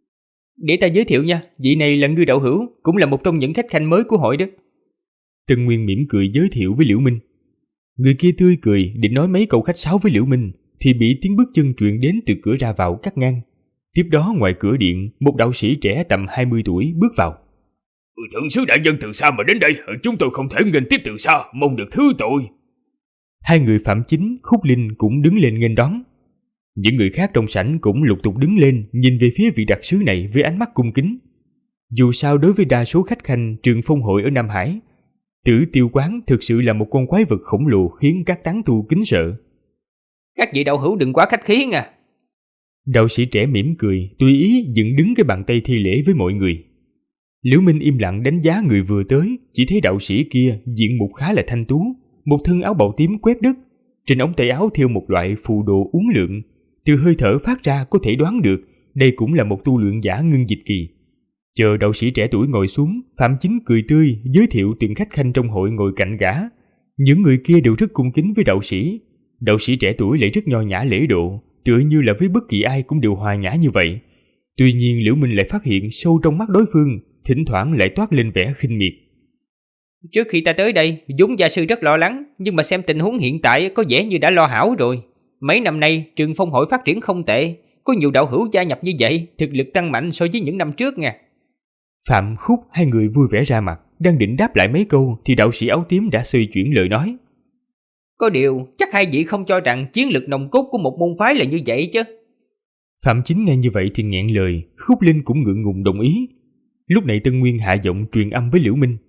Để ta giới thiệu nha, vị này là Ngư đạo hữu, cũng là một trong những khách khanh mới của hội đó. Tân Nguyên mỉm cười giới thiệu với Liễu Minh. Người kia tươi cười định nói mấy câu khách sáo với Liễu Minh thì bị tiếng bước chân truyền đến từ cửa ra vào cắt ngang. Tiếp đó ngoài cửa điện, một đạo sĩ trẻ tầm 20 tuổi bước vào. Thượng sứ đại nhân từ xa mà đến đây, chúng tôi không thể nghênh tiếp từ xa, mong được thứ tội. Hai người Phạm Chính, Khúc Linh cũng đứng lên nghênh đón. Những người khác trong sảnh cũng lục tục đứng lên nhìn về phía vị đặc sứ này với ánh mắt cung kính. Dù sao đối với đa số khách khanh Trường Phong hội ở Nam Hải, Tử Tiêu quán thực sự là một con quái vật khổng lồ khiến các tán tu kính sợ. Các vị đạo hữu đừng quá khách khí nha. Đạo sĩ trẻ mỉm cười, tùy ý dựng đứng cái bàn tay thi lễ với mọi người. Liễu Minh im lặng đánh giá người vừa tới, chỉ thấy đạo sĩ kia diện mục khá là thanh tú, một thân áo bào tím quét đất, trên ống tay áo thêu một loại phù đồ uốn lượn, từ hơi thở phát ra có thể đoán được đây cũng là một tu luyện giả ngưng dịch kỳ. Chờ đạo sĩ trẻ tuổi ngồi xuống, Phạm Chính cười tươi giới thiệu từng khách khanh trong hội ngồi cạnh gã. Những người kia đều rất cung kính với đạo sĩ. Đạo sĩ trẻ tuổi lại rất nho nhã lễ độ, tựa như là với bất kỳ ai cũng đều hòa nhã như vậy. Tuy nhiên Liễu Minh lại phát hiện sâu trong mắt đối phương thỉnh thoảng lại toát lên vẻ khinh miệt. Trước khi ta tới đây, vốn gia sư rất lo lắng, nhưng mà xem tình huống hiện tại có vẻ như đã lo hảo rồi. Mấy năm nay Trường Phong hội phát triển không tệ, có nhiều đạo hữu gia nhập như vậy, thực lực tăng mạnh so với những năm trước nha. Phạm, Khúc hai người vui vẻ ra mặt, đang định đáp lại mấy câu thì đạo sĩ áo tím đã xoay chuyển lời nói. Có điều, chắc hai vị không cho rằng chiến lực nòng cốt của một môn phái là như vậy chứ. Phạm Chính nghe như vậy thì nghẹn lời, Khúc Linh cũng ngượng ngùng đồng ý. Lúc này Tân Nguyên hạ giọng truyền âm với Liễu Minh.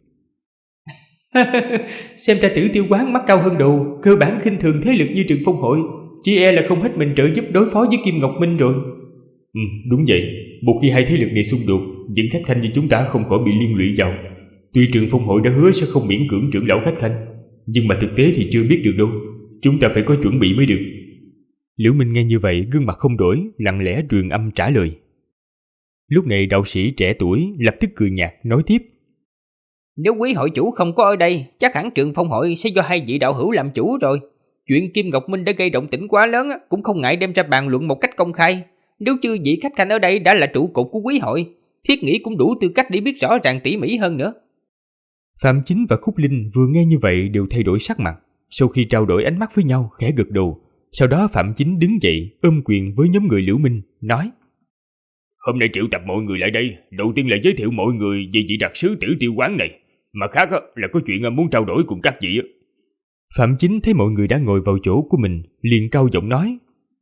Xem ra Tử Tiêu quán mắt cao hơn đồ, cơ bản khinh thường thế lực như Trường Phong hội, chỉ e là không hết mình trợ giúp đối phó với Kim Ngọc Minh rồi. Đúng vậy, một khi hai thế lực này xung đột, những khách khanh như chúng ta không khỏi bị liên lụy vào. Tuy Trường Phong hội đã hứa sẽ không miễn cưỡng trưởng lão khách khanh, nhưng mà thực tế thì chưa biết được đâu, chúng ta phải có chuẩn bị mới được. Liễu Minh nghe như vậy gương mặt không đổi, lặng lẽ truyền âm trả lời. Lúc này đạo sĩ trẻ tuổi lập tức cười nhạt nói tiếp. Nếu quý hội chủ không có ở đây, chắc hẳn Trường Phong hội sẽ do hai vị đạo hữu làm chủ rồi. Chuyện Kim Ngọc Minh đã gây động tĩnh quá lớn, cũng không ngại đem ra bàn luận một cách công khai. Nếu chư vị khách khanh ở đây đã là trụ cột của quý hội, thiết nghĩ cũng đủ tư cách để biết rõ ràng tỉ mỉ hơn nữa. Phạm Chính và Khúc Linh vừa nghe như vậy đều thay đổi sắc mặt. Sau khi trao đổi ánh mắt với nhau khẽ gật đầu. Sau đó Phạm Chính đứng dậy ôm quyền với nhóm người Liễu Minh, nói. Hôm nay triệu tập mọi người lại đây, đầu tiên là giới thiệu mọi người về vị đặc sứ Tử Tiêu quán này. Mà khác là có chuyện muốn trao đổi cùng các vị. Phạm Chính thấy mọi người đã ngồi vào chỗ của mình, liền cao giọng nói: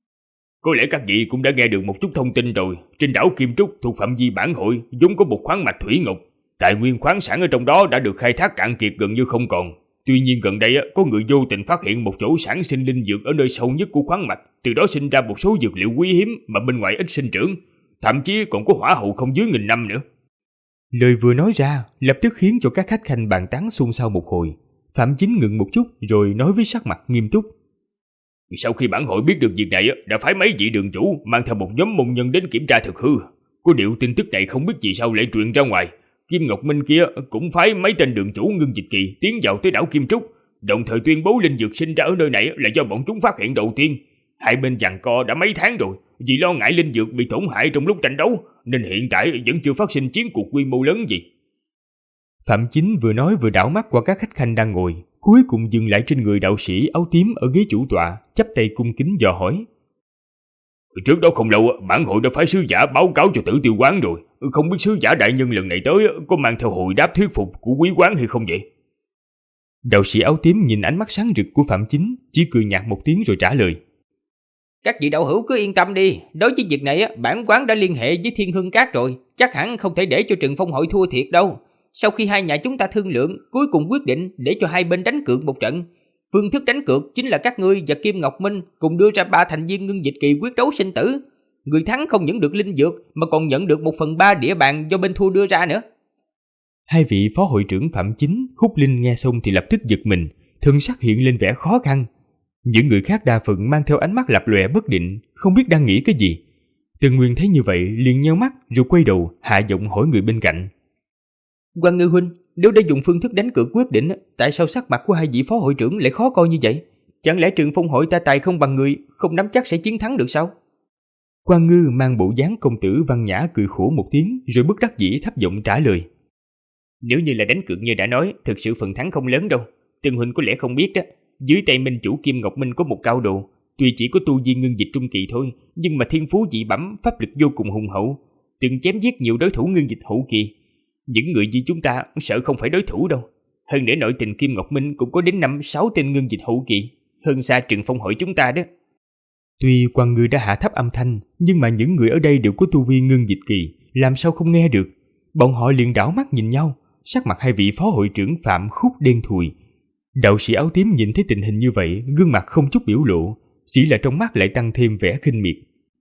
Có lẽ các vị cũng đã nghe được một chút thông tin rồi. Trên đảo Kim Trúc thuộc phạm vi bản hội vốn có một khoáng mạch thủy ngục. Tài nguyên khoáng sản ở trong đó đã được khai thác cạn kiệt gần như không còn. Tuy nhiên gần đây có người vô tình phát hiện một chỗ sản sinh linh dược ở nơi sâu nhất của khoáng mạch, từ đó sinh ra một số dược liệu quý hiếm mà bên ngoài ít sinh trưởng, thậm chí còn có hỏa hậu không dưới 1000 năm nữa. Lời vừa nói ra lập tức khiến cho các khách khanh bàn tán xôn xao một hồi. Phạm Chính ngừng một chút rồi nói với sắc mặt nghiêm túc: Sau khi bản hội biết được việc này đã phái mấy vị đường chủ mang theo một nhóm môn nhân đến kiểm tra thực hư. Có điều tin tức này không biết vì sao lại truyền ra ngoài. Kim Ngọc Minh kia cũng phái mấy tên đường chủ ngưng dịch kỳ tiến vào tới đảo Kim Trúc, đồng thời tuyên bố linh dược sinh ra ở nơi này là do bọn chúng phát hiện đầu tiên. Hai bên giằng co đã mấy tháng rồi, vì lo ngại linh dược bị tổn hại trong lúc tranh đấu nên hiện tại vẫn chưa phát sinh chiến cuộc quy mô lớn gì. Phạm Chính vừa nói vừa đảo mắt qua các khách khanh đang ngồi, cuối cùng dừng lại trên người đạo sĩ áo tím ở ghế chủ tọa, chắp tay cung kính dò hỏi: Trước đó không lâu, bản hội đã phái sứ giả báo cáo cho Tử Tiêu quán rồi. Không biết sứ giả đại nhân lần này tới có mang theo hồi đáp thuyết phục của quý quán hay không vậy? Đạo sĩ áo tím nhìn ánh mắt sáng rực của Phạm Chính, chỉ cười nhạt một tiếng rồi trả lời: Các vị đạo hữu cứ yên tâm đi, đối với việc này bản quán đã liên hệ với Thiên Hưng Các rồi, chắc hẳn không thể để cho Trừng Phong hội thua thiệt đâu. Sau khi hai nhà chúng ta thương lượng, cuối cùng quyết định để cho hai bên đánh cược một trận. Phương thức đánh cược chính là các ngươi và Kim Ngọc Minh cùng đưa ra 3 thành viên ngưng dịch kỳ quyết đấu sinh tử. Người thắng không những được linh dược mà còn nhận được 1/3 địa bàn do bên thua đưa ra nữa. Hai vị phó hội trưởng Phạm Chính, Khúc Linh nghe xong thì lập tức giật mình, thân sắc hiện lên vẻ khó khăn. Những người khác đa phần mang theo ánh mắt lập lòe bất định, không biết đang nghĩ cái gì. Tần Nguyên thấy như vậy liền nheo mắt rồi quay đầu hạ giọng hỏi người bên cạnh: Quan Ngư huynh, nếu đã dùng phương thức đánh cược quyết định, tại sao sắc mặt của hai vị phó hội trưởng lại khó coi như vậy? Chẳng lẽ Trường Phong hội ta tài không bằng người, không nắm chắc sẽ chiến thắng được sao? Quan Ngư mang bộ dáng công tử văn nhã cười khổ một tiếng rồi bất đắc dĩ thấp giọng trả lời: Nếu như là đánh cược như đã nói, thực sự phần thắng không lớn đâu. Tần huynh có lẽ không biết đó, dưới tay minh chủ Kim Ngọc Minh có một cao đồ, tuy chỉ có tu vi ngưng dịch trung kỳ thôi, nhưng mà thiên phú dị bẩm, pháp lực vô cùng hùng hậu, từng chém giết nhiều đối thủ ngưng dịch hậu kỳ. Những người như chúng ta sợ không phải đối thủ đâu. Hơn nữa nội tình Kim Ngọc Minh cũng có đến 5-6 tên ngưng dịch hậu kỳ, hơn xa Trừng Phong hội chúng ta đó. Tuy Quan Ngư đã hạ thấp âm thanh, nhưng mà những người ở đây đều có tu vi ngưng dịch kỳ, làm sao không nghe được. Bọn họ liền đảo mắt nhìn nhau, sắc mặt hai vị phó hội trưởng Phạm Khúc đen thùi. Đạo sĩ áo tím nhìn thấy tình hình như vậy, gương mặt không chút biểu lộ, chỉ là trong mắt lại tăng thêm vẻ khinh miệt.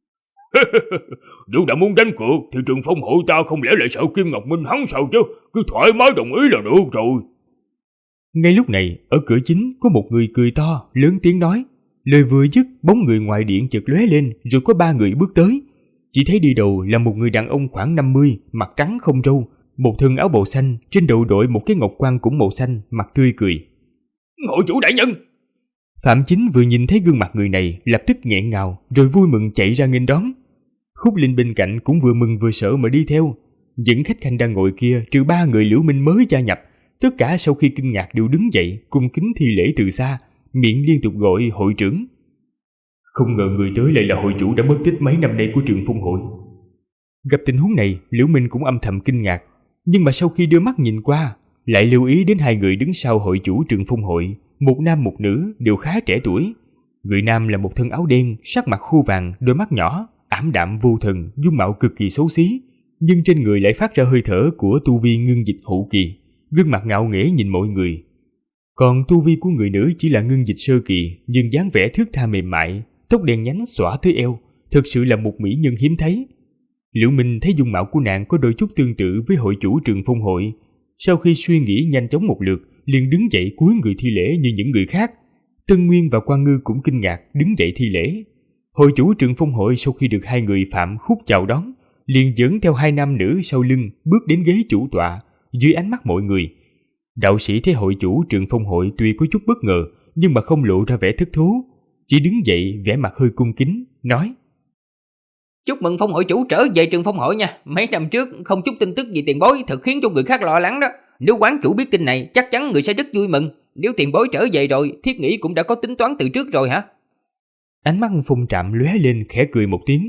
Nếu đã muốn đánh cược thì Trừng Phong hội ta không lẽ lại sợ Kim Ngọc Minh hắn sao chứ, cứ thoải mái đồng ý là được rồi. Ngay lúc này, ở cửa chính có một người cười to, lớn tiếng nói. Lời vừa dứt, bóng người ngoài điện chợt lóe lên, rồi có 3 người bước tới. Chỉ thấy đi đầu là một người đàn ông khoảng 50, mặt trắng không râu, một thân áo bào xanh, trên đầu đội một cái ngọc quan cũng màu xanh, mặt tươi cười. Hội chủ đại nhân! Phạm Chính vừa nhìn thấy gương mặt người này, lập tức nghẹn ngào, rồi vui mừng chạy ra nghênh đón. Khúc Linh bên cạnh cũng vừa mừng vừa sợ mà đi theo. Những khách khanh đang ngồi kia, trừ 3 người Liễu Minh mới gia nhập, tất cả sau khi kinh ngạc đều đứng dậy, cung kính thi lễ từ xa, miệng liên tục gọi hội trưởng. Không ngờ người tới lại là hội chủ đã mất tích mấy năm nay của Trường Phong hội. Gặp tình huống này, Liễu Minh cũng âm thầm kinh ngạc, nhưng mà sau khi đưa mắt nhìn qua, lại lưu ý đến 2 người đứng sau hội chủ Trường Phong hội, một nam một nữ, đều khá trẻ tuổi. Người nam là một thân áo đen, sắc mặt khô vàng, đôi mắt nhỏ, ảm đạm vô thần, dung mạo cực kỳ xấu xí, nhưng trên người lại phát ra hơi thở của tu vi ngưng dịch hậu kỳ, gương mặt ngạo nghễ nhìn mọi người. Còn tu vi của người nữ chỉ là ngưng dịch sơ kỳ, nhưng dáng vẻ thướt tha mềm mại, tóc đen nhánh xõa tới eo, thực sự là một mỹ nhân hiếm thấy. Liễu Minh thấy dung mạo của nàng có đôi chút tương tự với hội chủ Trường Phong hội, sau khi suy nghĩ nhanh chóng một lượt, liền đứng dậy cúi người thi lễ như những người khác. Tân Nguyên và Quan Ngư cũng kinh ngạc đứng dậy thi lễ. Hội chủ Trường Phong hội sau khi được 2 người Phạm Khúc chào đón, liền dẫn theo 2 nam nữ sau lưng bước đến ghế chủ tọa, dưới ánh mắt mọi người. Đạo sĩ thấy hội chủ Trường Phong hội tuy có chút bất ngờ, nhưng mà không lộ ra vẻ thích thú, chỉ đứng dậy vẻ mặt hơi cung kính, nói: Chúc mừng Phong hội chủ trở về Trường Phong hội nha. Mấy năm trước không chút tin tức gì tiền bối thật khiến cho người khác lo lắng đó. Nếu quán chủ biết tin này, chắc chắn người sẽ rất vui mừng. Nếu tiền bối trở về rồi, thiết nghĩ cũng đã có tính toán từ trước rồi hả? Ánh mắt Phong Trạm lóe lên khẽ cười một tiếng.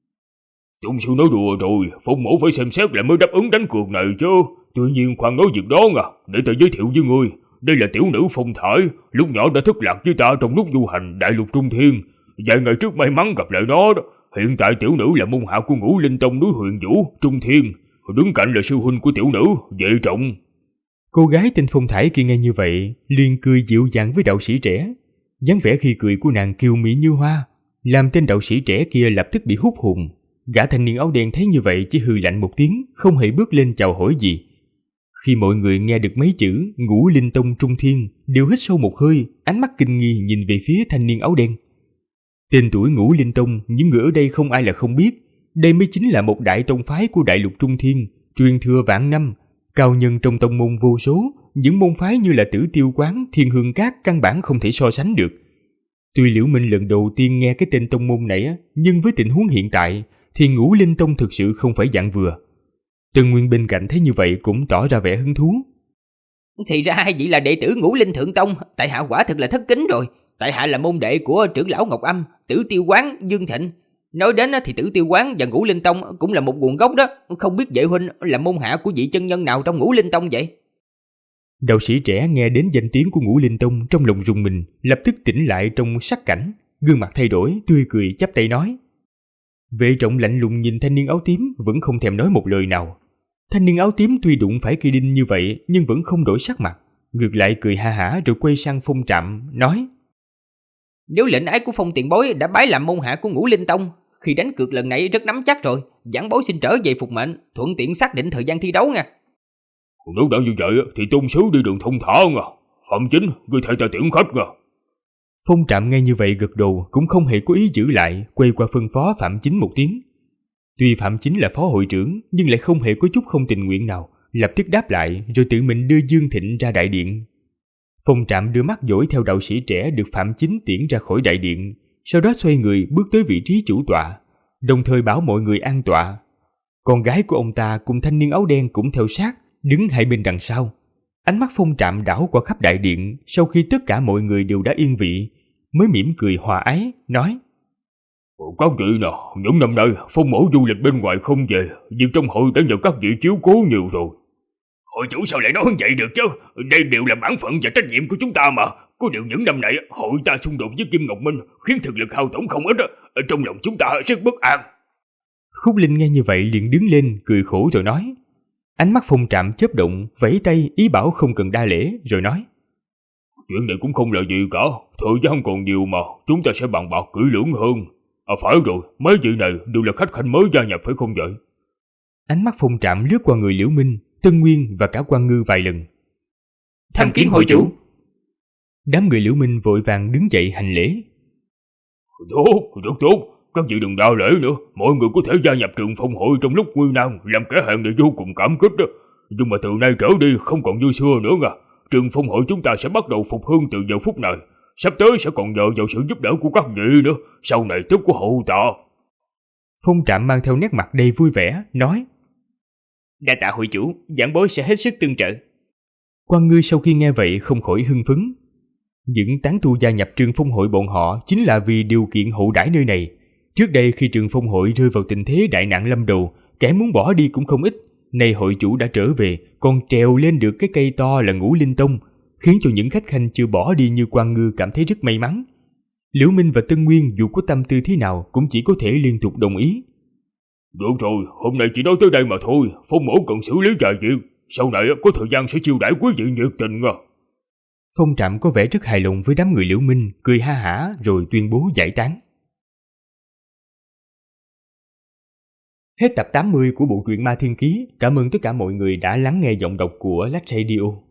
Trung sư nói đùa rồi, Phong mẫu phải xem xét lại mới đáp ứng đánh cược này chứ. Tuy nhiên khoan nói việc đó nha, để ta giới thiệu với ngươi. đây là tiểu nữ Phong Thải, lúc nhỏ đã thất lạc với ta trong lúc du hành đại lục Trung Thiên. Vài ngày trước may mắn gặp lại nó đó. Hiện tại tiểu nữ là môn hạ của Ngũ Linh Tông núi Huyền Vũ, Trung Thiên. Đứng cạnh là sư huynh của tiểu nữ, Vệ Trọng. Cô gái tên Phong Thải kia nghe như vậy, liền cười dịu dàng với đạo sĩ trẻ. Dáng vẻ khi cười của nàng kiều mỹ như hoa, làm tên đạo sĩ trẻ kia lập tức bị hút hồn. Gã thanh niên áo đen thấy như vậy chỉ hừ lạnh một tiếng, không hề bước lên chào hỏi gì. Khi mọi người nghe được mấy chữ Ngũ Linh Tông Trung Thiên, đều hít sâu một hơi, ánh mắt kinh nghi nhìn về phía thanh niên áo đen. Tên tuổi Ngũ Linh Tông, những người ở đây không ai là không biết. Đây mới chính là một đại tông phái của đại lục Trung Thiên, truyền thừa vạn năm, cao nhân trong tông môn vô số. Những môn phái như là Tử Tiêu Quán, Thiên Hương Các căn bản không thể so sánh được. Tuy Liễu Minh lần đầu tiên nghe cái tên tông môn này, nhưng với tình huống hiện tại thì Ngũ Linh Tông thực sự không phải dạng vừa. Tân Nguyên bên cạnh thấy như vậy cũng tỏ ra vẻ hứng thú. Thì ra hai vị là đệ tử Ngũ Linh Thượng Tông, tại hạ quả thực là thất kính rồi. Tại hạ là môn đệ của trưởng lão Ngọc Âm, Tử Tiêu Quán, Dương Thịnh. Nói đến thì Tử Tiêu Quán và Ngũ Linh Tông cũng là một nguồn gốc đó. Không biết Vệ huynh là môn hạ của vị chân nhân nào trong Ngũ Linh Tông vậy? Đạo sĩ trẻ nghe đến danh tiếng của Ngũ Linh Tông trong lòng rùng mình, lập tức tỉnh lại trong sắc cảnh, gương mặt thay đổi, tươi cười chắp tay nói. Vệ Trọng lạnh lùng nhìn thanh niên áo tím, vẫn không thèm nói một lời nào. Thanh niên áo tím tuy đụng phải cây đinh như vậy nhưng vẫn không đổi sắc mặt, ngược lại cười ha hả rồi quay sang Phong Trạm nói: Nếu lệnh ái của Phong tiền bối đã bái làm môn hạ của Ngũ Linh Tông, khi đánh cược lần này rất nắm chắc rồi. Giảng bối xin trở về phục mệnh, thuận tiện xác định thời gian thi đấu nha. Nếu đã như vậy thì tôn sứ đi đường thông thả nha. Phạm Chính, người thay ta tiễn khách nha. Phong Trạm nghe như vậy gật đầu, cũng không hề có ý giữ lại, quay qua phân phó Phạm Chính một tiếng. Tuy Phạm Chính là phó hội trưởng nhưng lại không hề có chút không tình nguyện nào, lập tức đáp lại rồi tự mình đưa Dương Thịnh ra đại điện. Phong Trạm đưa mắt dõi theo đạo sĩ trẻ được Phạm Chính tiễn ra khỏi đại điện, sau đó xoay người bước tới vị trí chủ tọa, đồng thời bảo mọi người an tọa. Con gái của ông ta cùng thanh niên áo đen cũng theo sát, đứng hai bên đằng sau. Ánh mắt Phong Trạm đảo qua khắp đại điện, sau khi tất cả mọi người đều đã yên vị, mới mỉm cười hòa ái, nói: Các vị nào, những năm nay Phong mẫu du lịch bên ngoài không về, việc trong hội đã nhờ các vị chiếu cố nhiều rồi. Hội chủ sao lại nói vậy được chứ? Đây đều là bản phận và trách nhiệm của chúng ta mà. Có điều những năm nay hội ta xung đột với Kim Ngọc Minh khiến thực lực hao tổn không ít. Trong lòng chúng ta rất bất an. Khúc Linh nghe như vậy liền đứng lên cười khổ rồi nói. Ánh mắt Phong Trạm chớp động, vẫy tay ý bảo không cần đa lễ, rồi nói: Chuyện này cũng không là gì cả, thời gian còn nhiều mà, chúng ta sẽ bàn bạc kỹ lưỡng hơn. Phải rồi, mấy vị này đều là khách khanh mới gia nhập phải không vậy? Ánh mắt Phong Trạm lướt qua người Liễu Minh, Tân Nguyên và cả Quan Ngư vài lần. Tham kiến hội chủ. Đám người Liễu Minh vội vàng đứng dậy hành lễ. Tốt, rất tốt. Các vị đừng đa lễ nữa. Mọi người có thể gia nhập trường phong hội trong lúc nguy nan, làm kẻ hèn này vô cùng cảm kích đó. Nhưng mà từ nay trở đi không còn như xưa nữa nha. Trường phong hội chúng ta sẽ bắt đầu phục hưng từ giờ phút này. Sắp tới sẽ còn nhờ vào sự giúp đỡ của các vị nữa. Sau này tất có hậu tạ. Phong Trạm mang theo nét mặt đầy vui vẻ, nói: Đa tạ hội chủ, giảng bối sẽ hết sức tương trợ. Quan Ngư sau khi nghe vậy không khỏi hưng phấn. Những tán tu gia nhập trường phong hội bọn họ chính là vì điều kiện hậu đãi nơi này. Trước đây khi trường phong hội rơi vào tình thế đại nạn lâm đầu, kẻ muốn bỏ đi cũng không ít. Nay hội chủ đã trở về, còn trèo lên được cái cây to là Ngũ Linh Tông, khiến cho những khách khanh chưa bỏ đi như Quan Ngư cảm thấy rất may mắn. Liễu Minh và Tân Nguyên dù có tâm tư thế nào cũng chỉ có thể liên tục đồng ý. Được rồi, hôm nay chỉ nói tới đây mà thôi. Phong mẫu cần xử lý vài việc, sau này có thời gian sẽ chiêu đãi quý vị nhiệt tình nha. Phong Trạm có vẻ rất hài lòng với đám người Liễu Minh, cười ha hả rồi tuyên bố giải tán. Hết tập 80 của bộ truyện Ma Thiên Ký. Cảm ơn tất cả mọi người đã lắng nghe giọng đọc của Lách Radio.